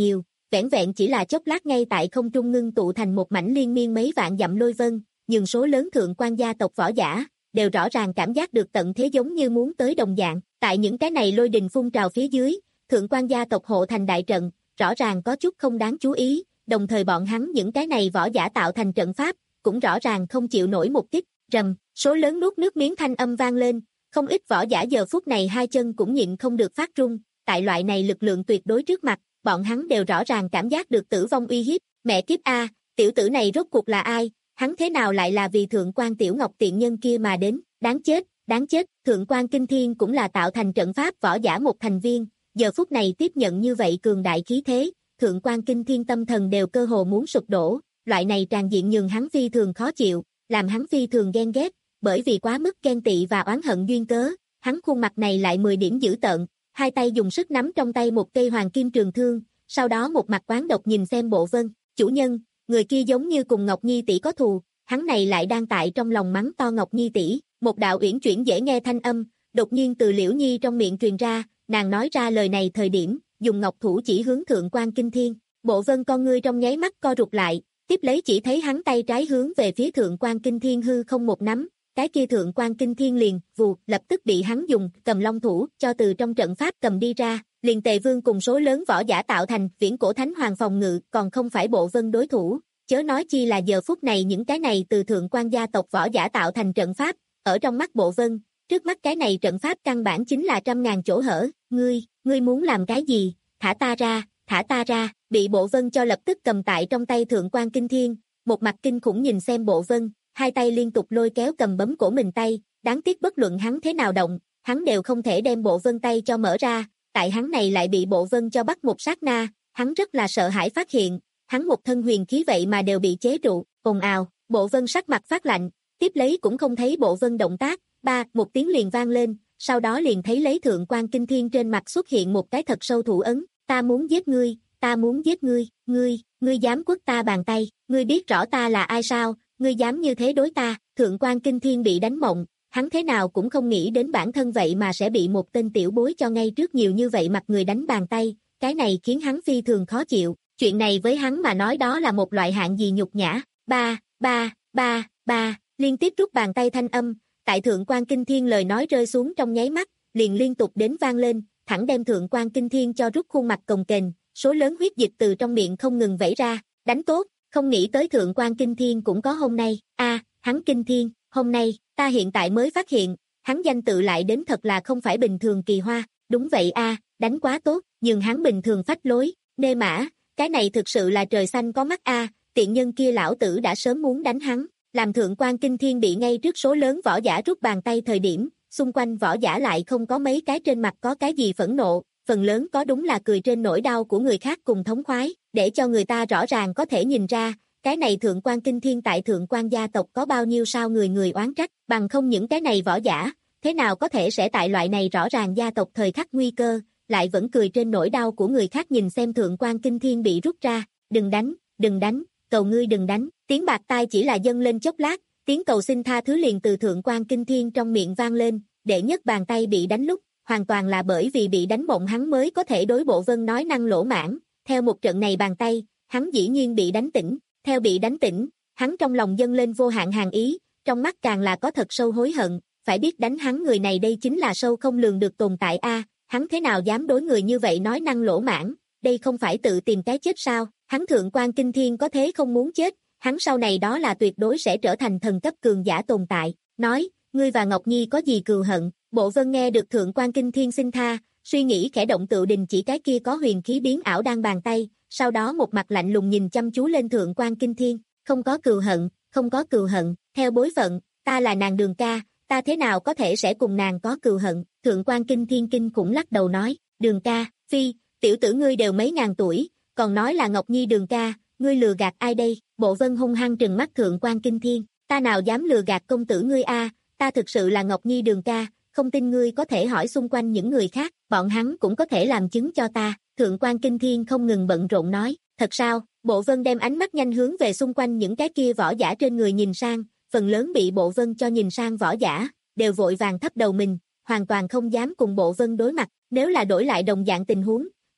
vẻn vẹn chỉ là chốc lát ngay tại không trung ngưng tụ thành một mảnh liên miên mấy vạn dặm lôi vân, nhưng số lớn thượng quan gia tộc võ giả đều rõ ràng cảm giác được tận thế giống như muốn tới đồng dạng. Tại những cái này lôi đình phun trào phía dưới, thượng quan gia tộc hộ thành đại trận, rõ ràng có chút không đáng chú ý, đồng thời bọn hắn những cái này võ giả tạo thành trận pháp, cũng rõ ràng không chịu nổi một kích. Rầm, số lớn nuốt nước miếng thanh âm vang lên, không ít võ giả giờ phút này hai chân cũng nhịn không được phát run, tại loại này lực lượng tuyệt đối trước mặt, bọn hắn đều rõ ràng cảm giác được tử vong uy hiếp. Mẹ kiếp a, tiểu tử này rốt cuộc là ai? Hắn thế nào lại là vì thượng quan tiểu ngọc tiện nhân kia mà đến? Đáng chết, đáng chết, thượng quan kinh thiên cũng là tạo thành trận pháp võ giả một thành viên, giờ phút này tiếp nhận như vậy cường đại khí thế, thượng quan kinh thiên tâm thần đều cơ hồ muốn sụp đổ, loại này tràn diện nhường hắn phi thường khó chịu, làm hắn phi thường ghen ghét, bởi vì quá mức ghen tị và oán hận duyên cớ, hắn khuôn mặt này lại mười điểm dữ tợn, hai tay dùng sức nắm trong tay một cây hoàng kim trường thương, sau đó một mặt quán độc nhìn xem Bộ Vân, chủ nhân, người kia giống như cùng Ngọc Nhi tỷ có thù, hắn này lại đang tại trong lòng mắng to Ngọc Nhi tỷ, một đạo uyển chuyển dễ nghe thanh âm, đột nhiên từ Liễu Nhi trong miệng truyền ra, nàng nói ra lời này thời điểm, dùng ngọc thủ chỉ hướng thượng quan kinh thiên, Bộ Vân con ngươi trong nháy mắt co rụt lại, tiếp lấy chỉ thấy hắn tay trái hướng về phía thượng quan kinh thiên hư không một nắm, cái kia thượng quan kinh thiên liền, vù, lập tức bị hắn dùng cầm long thủ cho từ trong trận pháp cầm đi ra, liền Tề Vương cùng số lớn võ giả tạo thành viễn cổ thánh hoàng phòng ngự còn không phải Bộ Vân đối thủ, chớ nói chi là giờ phút này những cái này từ thượng quan gia tộc võ giả tạo thành trận pháp, ở trong mắt Bộ Vân, trước mắt cái này trận pháp căn bản chính là trăm ngàn chỗ hở, ngươi, ngươi muốn làm cái gì, thả ta ra, thả ta ra, bị Bộ Vân cho lập tức cầm tại trong tay thượng quan kinh thiên, một mặt kinh khủng nhìn xem Bộ Vân, hai tay liên tục lôi kéo cầm bấm cổ mình tay, đáng tiếc bất luận hắn thế nào động, hắn đều không thể đem Bộ Vân tay cho mở ra, tại hắn này lại bị Bộ Vân cho bắt một sát na, hắn rất là sợ hãi phát hiện, hắn một thân huyền khí vậy mà đều bị chế trụ, ồn ào, Bộ Vân sắc mặt phát lạnh, tiếp lấy cũng không thấy Bộ Vân động tác, ba, một tiếng liền vang lên, sau đó liền thấy lấy thượng quan kinh thiên trên mặt xuất hiện một cái thật sâu thủ ấn, ta muốn giết ngươi, ta muốn giết ngươi, ngươi, ngươi dám quất ta bàn tay, ngươi biết rõ ta là ai sao, ngươi dám như thế đối ta, thượng quan kinh thiên bị đánh mộng, hắn thế nào cũng không nghĩ đến bản thân vậy mà sẽ bị một tên tiểu bối cho ngay trước nhiều như vậy mặt người đánh bàn tay, cái này khiến hắn phi thường khó chịu, chuyện này với hắn mà nói đó là một loại hạng gì nhục nhã, ba, ba, ba, ba, liên tiếp rút bàn tay thanh âm, tại thượng quan kinh thiên lời nói rơi xuống trong nháy mắt, liền liên tục đến vang lên, thẳng đem thượng quan kinh thiên cho rút khuôn mặt cồng kềnh, số lớn huyết dịch từ trong miệng không ngừng vẩy ra, đánh tốt, không nghĩ tới thượng quan kinh thiên cũng có hôm nay, a, hắn kinh thiên, hôm nay, ta hiện tại mới phát hiện, hắn danh tự lại đến thật là không phải bình thường kỳ hoa, đúng vậy a, đánh quá tốt, nhưng hắn bình thường phách lối, nê mã, cái này thực sự là trời xanh có mắt a, tiện nhân kia lão tử đã sớm muốn đánh hắn, làm thượng quan kinh thiên bị ngay trước số lớn võ giả rút bàn tay thời điểm, xung quanh võ giả lại không có mấy cái trên mặt có cái gì phẫn nộ, phần lớn có đúng là cười trên nỗi đau của người khác cùng thống khoái, để cho người ta rõ ràng có thể nhìn ra, cái này thượng quan kinh thiên tại thượng quan gia tộc có bao nhiêu sao người người oán trách, bằng không những cái này võ giả, thế nào có thể sẽ tại loại này rõ ràng gia tộc thời khắc nguy cơ, lại vẫn cười trên nỗi đau của người khác nhìn xem thượng quan kinh thiên bị rút ra, đừng đánh, đừng đánh, cầu ngươi đừng đánh, tiếng bạc tai chỉ là dâng lên chốc lát, tiếng cầu xin tha thứ liền từ thượng quan kinh thiên trong miệng vang lên, đệ nhất bàn tay bị đánh lúc, hoàn toàn là bởi vì bị đánh mộng hắn mới có thể đối Bộ Vân nói năng lỗ mãn, theo một trận này bàn tay, hắn dĩ nhiên bị đánh tỉnh, theo bị đánh tỉnh, hắn trong lòng dâng lên vô hạn hàn ý, trong mắt càng là có thật sâu hối hận, phải biết đánh hắn người này đây chính là sâu không lường được tồn tại a, hắn thế nào dám đối người như vậy nói năng lỗ mãn, đây không phải tự tìm cái chết sao, hắn thượng quan kinh thiên có thế không muốn chết, hắn sau này đó là tuyệt đối sẽ trở thành thần cấp cường giả tồn tại, nói, ngươi và Ngọc Nhi có gì cừu hận, Bộ Vân nghe được thượng quan kinh thiên xin tha, suy nghĩ khẽ động tự đình chỉ cái kia có huyền khí biến ảo đang bàn tay, sau đó một mặt lạnh lùng nhìn chăm chú lên thượng quan kinh thiên, không có cừu hận, không có cừu hận, theo bối phận, ta là nàng Đường ca, ta thế nào có thể sẽ cùng nàng có cừu hận, thượng quan kinh thiên kinh cũng lắc đầu nói, Đường ca, phi, tiểu tử ngươi đều mấy ngàn tuổi, còn nói là Ngọc Nhi Đường ca, ngươi lừa gạt ai đây, Bộ Vân hung hăng trừng mắt thượng quan kinh thiên, ta nào dám lừa gạt công tử ngươi a, ta thực sự là Ngọc Nhi Đường ca, không tin ngươi có thể hỏi xung quanh những người khác, bọn hắn cũng có thể làm chứng cho ta, thượng quan kinh thiên không ngừng bận rộn nói, thật sao, Bộ Vân đem ánh mắt nhanh hướng về xung quanh những cái kia võ giả trên người nhìn sang, phần lớn bị Bộ Vân cho nhìn sang võ giả, đều vội vàng thấp đầu mình, hoàn toàn không dám cùng Bộ Vân đối mặt, nếu là đổi lại đồng dạng tình huống,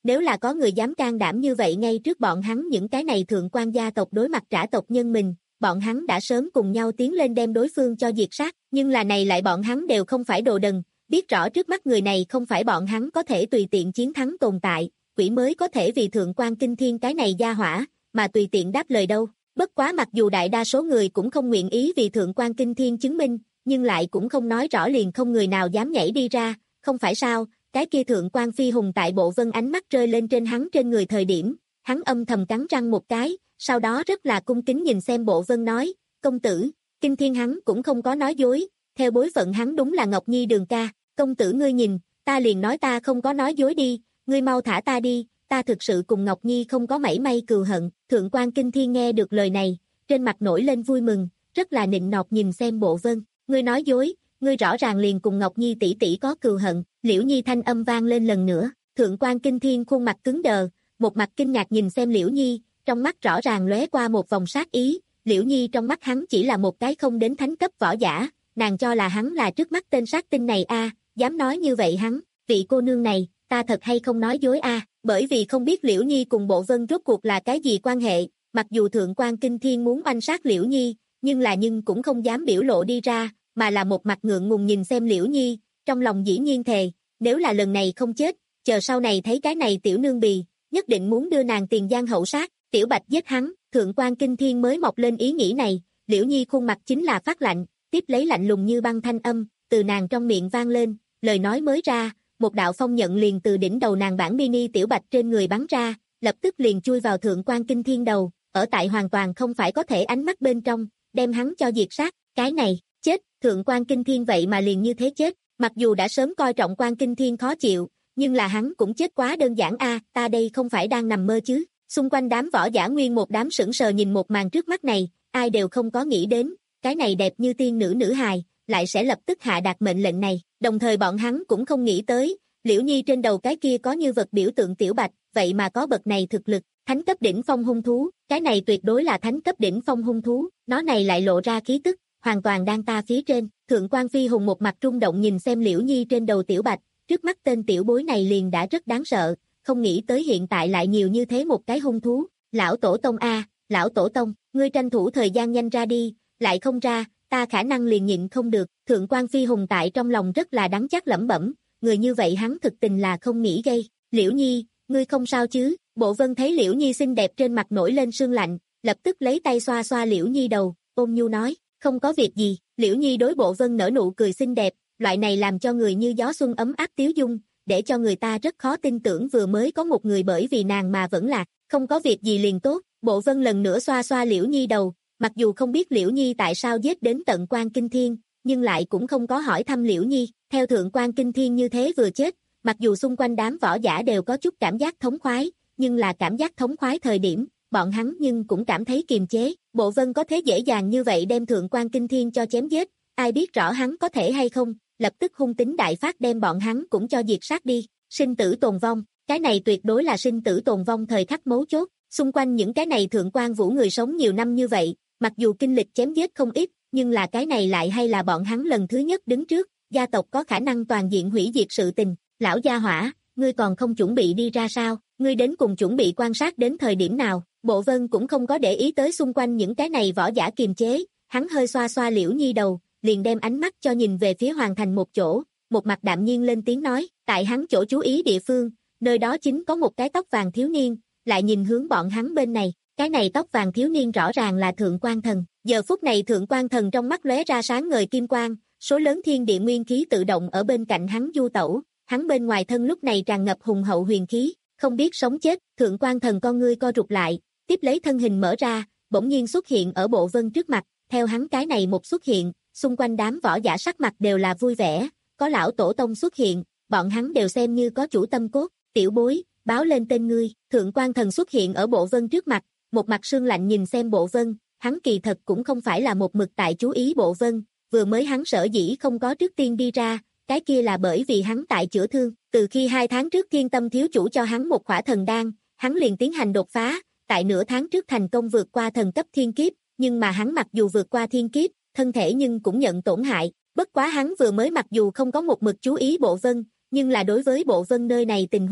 Nếu là có người dám can đảm như vậy ngay trước bọn hắn những cái này thượng quan gia tộc đối mặt trả tộc nhân mình, bọn hắn đã sớm cùng nhau tiến lên đem đối phương cho diệt sát, nhưng là này lại bọn hắn đều không phải đồ đần, biết rõ trước mắt người này không phải bọn hắn có thể tùy tiện chiến thắng tồn tại, quỷ mới có thể vì thượng quan kinh thiên cái này gia hỏa, mà tùy tiện đáp lời đâu. Bất quá mặc dù đại đa số người cũng không nguyện ý vì thượng quan kinh thiên chứng minh, nhưng lại cũng không nói rõ liền không người nào dám nhảy đi ra, không phải sao, cái kia thượng quan phi hùng tại Bộ Vân ánh mắt rơi lên trên hắn trên người thời điểm, hắn âm thầm cắn răng một cái, sau đó rất là cung kính nhìn xem Bộ Vân nói, công tử, kinh thiên hắn cũng không có nói dối, theo bối phận hắn đúng là Ngọc Nhi đường ca, công tử ngươi nhìn, ta liền nói ta không có nói dối đi, ngươi mau thả ta đi, ta thực sự cùng Ngọc Nhi không có mảy may cừu hận, thượng quan kinh thiên nghe được lời này, trên mặt nổi lên vui mừng, rất là nịnh nọt nhìn xem Bộ Vân, ngươi nói dối, ngươi rõ ràng liền cùng Ngọc Nhi tỷ tỷ có cừu hận, Liễu Nhi thanh âm vang lên lần nữa, thượng quan kinh thiên khuôn mặt cứng đờ, một mặt kinh ngạc nhìn xem Liễu Nhi, trong mắt rõ ràng lóe qua một vòng sát ý, Liễu Nhi trong mắt hắn chỉ là một cái không đến thánh cấp võ giả, nàng cho là hắn là trước mắt tên sát tinh này a, dám nói như vậy hắn, vị cô nương này, ta thật hay không nói dối a, bởi vì không biết Liễu Nhi cùng Bộ Vân rốt cuộc là cái gì quan hệ, mặc dù thượng quan kinh thiên muốn oanh sát Liễu Nhi, nhưng là nhưng cũng không dám biểu lộ đi ra, mà là một mặt ngượng ngùng nhìn xem Liễu Nhi, trong lòng dĩ nhiên thề, nếu là lần này không chết, chờ sau này thấy cái này tiểu nương bì, nhất định muốn đưa nàng tiền giang hậu sát, tiểu bạch giết hắn, thượng quan kinh thiên mới mọc lên ý nghĩ này, Liễu Nhi khuôn mặt chính là phát lạnh, tiếp lấy lạnh lùng như băng thanh âm, từ nàng trong miệng vang lên, lời nói mới ra, một đạo phong nhận liền từ đỉnh đầu nàng bản mini tiểu bạch trên người bắn ra, lập tức liền chui vào thượng quan kinh thiên đầu, ở tại hoàn toàn không phải có thể ánh mắt bên trong, đem hắn cho diệt sát, cái này, chết, thượng quan kinh thiên vậy mà liền như thế chết, mặc dù đã sớm coi trọng quan kinh thiên khó chịu, nhưng là hắn cũng chết quá đơn giản a, ta đây không phải đang nằm mơ chứ, xung quanh đám võ giả nguyên một đám sững sờ nhìn một màn trước mắt này, ai đều không có nghĩ đến, cái này đẹp như tiên nữ nữ hài, lại sẽ lập tức hạ đạt mệnh lệnh này, đồng thời bọn hắn cũng không nghĩ tới, Liễu Nhi trên đầu cái kia có như vật biểu tượng tiểu bạch, vậy mà có bậc này thực lực, thánh cấp đỉnh phong hung thú, cái này tuyệt đối là thánh cấp đỉnh phong hung thú, nó này lại lộ ra khí tức, hoàn toàn đang ta phía trên, thượng quan phi hùng một mặt rung động nhìn xem Liễu Nhi trên đầu tiểu bạch, trước mắt tên tiểu bối này liền đã rất đáng sợ, không nghĩ tới hiện tại lại nhiều như thế một cái hung thú, lão tổ tông a, lão tổ tông, ngươi tranh thủ thời gian nhanh ra đi, lại không ra, ta khả năng liền nhịn không được, thượng quan phi hùng tại trong lòng rất là đắng chát lẩm bẩm, người như vậy hắn thực tình là không nghĩ gây, Liễu Nhi, ngươi không sao chứ, Bộ Vân thấy Liễu Nhi xinh đẹp trên mặt nổi lên sương lạnh, lập tức lấy tay xoa xoa Liễu Nhi đầu, ôm nhu nói, không có việc gì, Liễu Nhi đối Bộ Vân nở nụ cười xinh đẹp, loại này làm cho người như gió xuân ấm áp tiếu dung, để cho người ta rất khó tin tưởng vừa mới có một người bởi vì nàng mà vẫn lạc, không có việc gì liền tốt, Bộ Vân lần nữa xoa xoa Liễu Nhi đầu, mặc dù không biết Liễu Nhi tại sao giết đến tận quan kinh thiên, nhưng lại cũng không có hỏi thăm Liễu Nhi, theo thượng quan kinh thiên như thế vừa chết, mặc dù xung quanh đám võ giả đều có chút cảm giác thống khoái, nhưng là cảm giác thống khoái thời điểm, bọn hắn nhưng cũng cảm thấy kiềm chế, Bộ Vân có thế dễ dàng như vậy đem thượng quan kinh thiên cho chém giết, ai biết rõ hắn có thể hay không, lập tức hung tính đại phát đem bọn hắn cũng cho diệt sát đi, sinh tử tồn vong, cái này tuyệt đối là sinh tử tồn vong thời khắc mấu chốt, xung quanh những cái này thượng quan vũ người sống nhiều năm như vậy, mặc dù kinh lịch chém giết không ít, nhưng là cái này lại hay là bọn hắn lần thứ nhất đứng trước, gia tộc có khả năng toàn diện hủy diệt sự tình, lão gia hỏa, ngươi còn không chuẩn bị đi ra sao, ngươi đến cùng chuẩn bị quan sát đến thời điểm nào, Bộ Vân cũng không có để ý tới xung quanh những cái này võ giả kiềm chế, hắn hơi xoa xoa Liễu Nhi đầu, liền đem ánh mắt cho nhìn về phía hoàng thành một chỗ, một mặt đạm nhiên lên tiếng nói, tại hắn chỗ chú ý địa phương, nơi đó chính có một cái tóc vàng thiếu niên, lại nhìn hướng bọn hắn bên này, cái này tóc vàng thiếu niên rõ ràng là thượng quan thần, giờ phút này thượng quan thần trong mắt lóe ra sáng ngời kim quang, số lớn thiên địa nguyên khí tự động ở bên cạnh hắn du tẩu, hắn bên ngoài thân lúc này tràn ngập hùng hậu huyền khí, không biết sống chết, thượng quan thần con ngươi co rụt lại, tiếp lấy thân hình mở ra, bỗng nhiên xuất hiện ở Bộ Vân trước mặt, theo hắn cái này một xuất hiện, xung quanh đám võ giả sắc mặt đều là vui vẻ, có lão tổ tông xuất hiện, bọn hắn đều xem như có chủ tâm cốt, tiểu bối, báo lên tên ngươi, thượng quan thần xuất hiện ở Bộ Vân trước mặt, một mặt sương lạnh nhìn xem Bộ Vân, hắn kỳ thật cũng không phải là một mực tại chú ý Bộ Vân, vừa mới hắn sở dĩ không có trước tiên đi ra, cái kia là bởi vì hắn tại chữa thương, từ khi hai tháng trước Thiên Tâm thiếu chủ cho hắn một khỏa thần đan, hắn liền tiến hành đột phá, tại nửa tháng trước thành công vượt qua thần cấp thiên kiếp, nhưng mà hắn mặc dù vượt qua thiên kiếp, thân thể nhưng cũng nhận tổn hại, bất quá hắn vừa mới mặc dù không có một mực chú ý Bộ Vân, nhưng là đối với Bộ Vân nơi này tình huống,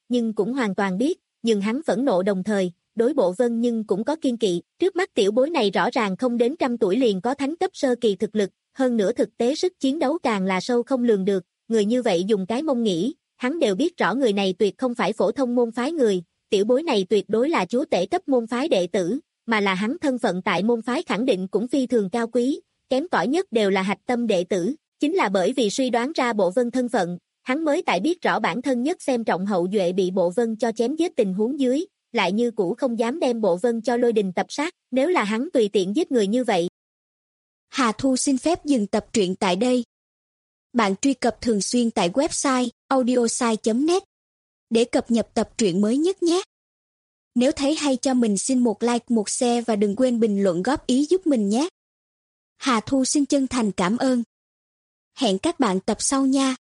nhưng cũng hoàn toàn biết, nhưng hắn phẫn nộ đồng thời, đối Bộ Vân nhưng cũng có kiên kỵ, trước mắt tiểu bối này rõ ràng không đến trăm tuổi liền có thánh cấp sơ kỳ thực lực, hơn nữa thực tế sức chiến đấu càng là sâu không lường được, người như vậy dùng cái mông nghĩ, hắn đều biết rõ người này tuyệt không phải phổ thông môn phái người, tiểu bối này tuyệt đối là chúa tể cấp môn phái đệ tử, mà là hắn thân phận tại môn phái khẳng định cũng phi thường cao quý, kém cỏi nhất đều là hạch tâm đệ tử, chính là bởi vì suy đoán ra Bộ Vân thân phận, hắn mới tại biết rõ bản thân nhất xem trọng hậu duệ bị Bộ Vân cho chém giết tình huống dưới, lại như cũ không dám đem Bộ Vân cho lôi đình tập sát, nếu là hắn tùy tiện giết người như vậy.
Hà Thu xin phép dừng tập truyện tại đây. Bạn truy cập thường xuyên tại website audiosai chấm net để cập nhật tập truyện mới nhất nhé. Nếu thấy hay cho mình xin một like, một share và đừng quên bình luận góp ý giúp mình nhé. Hà Thu xin chân thành cảm ơn. Hẹn các bạn tập sau nha.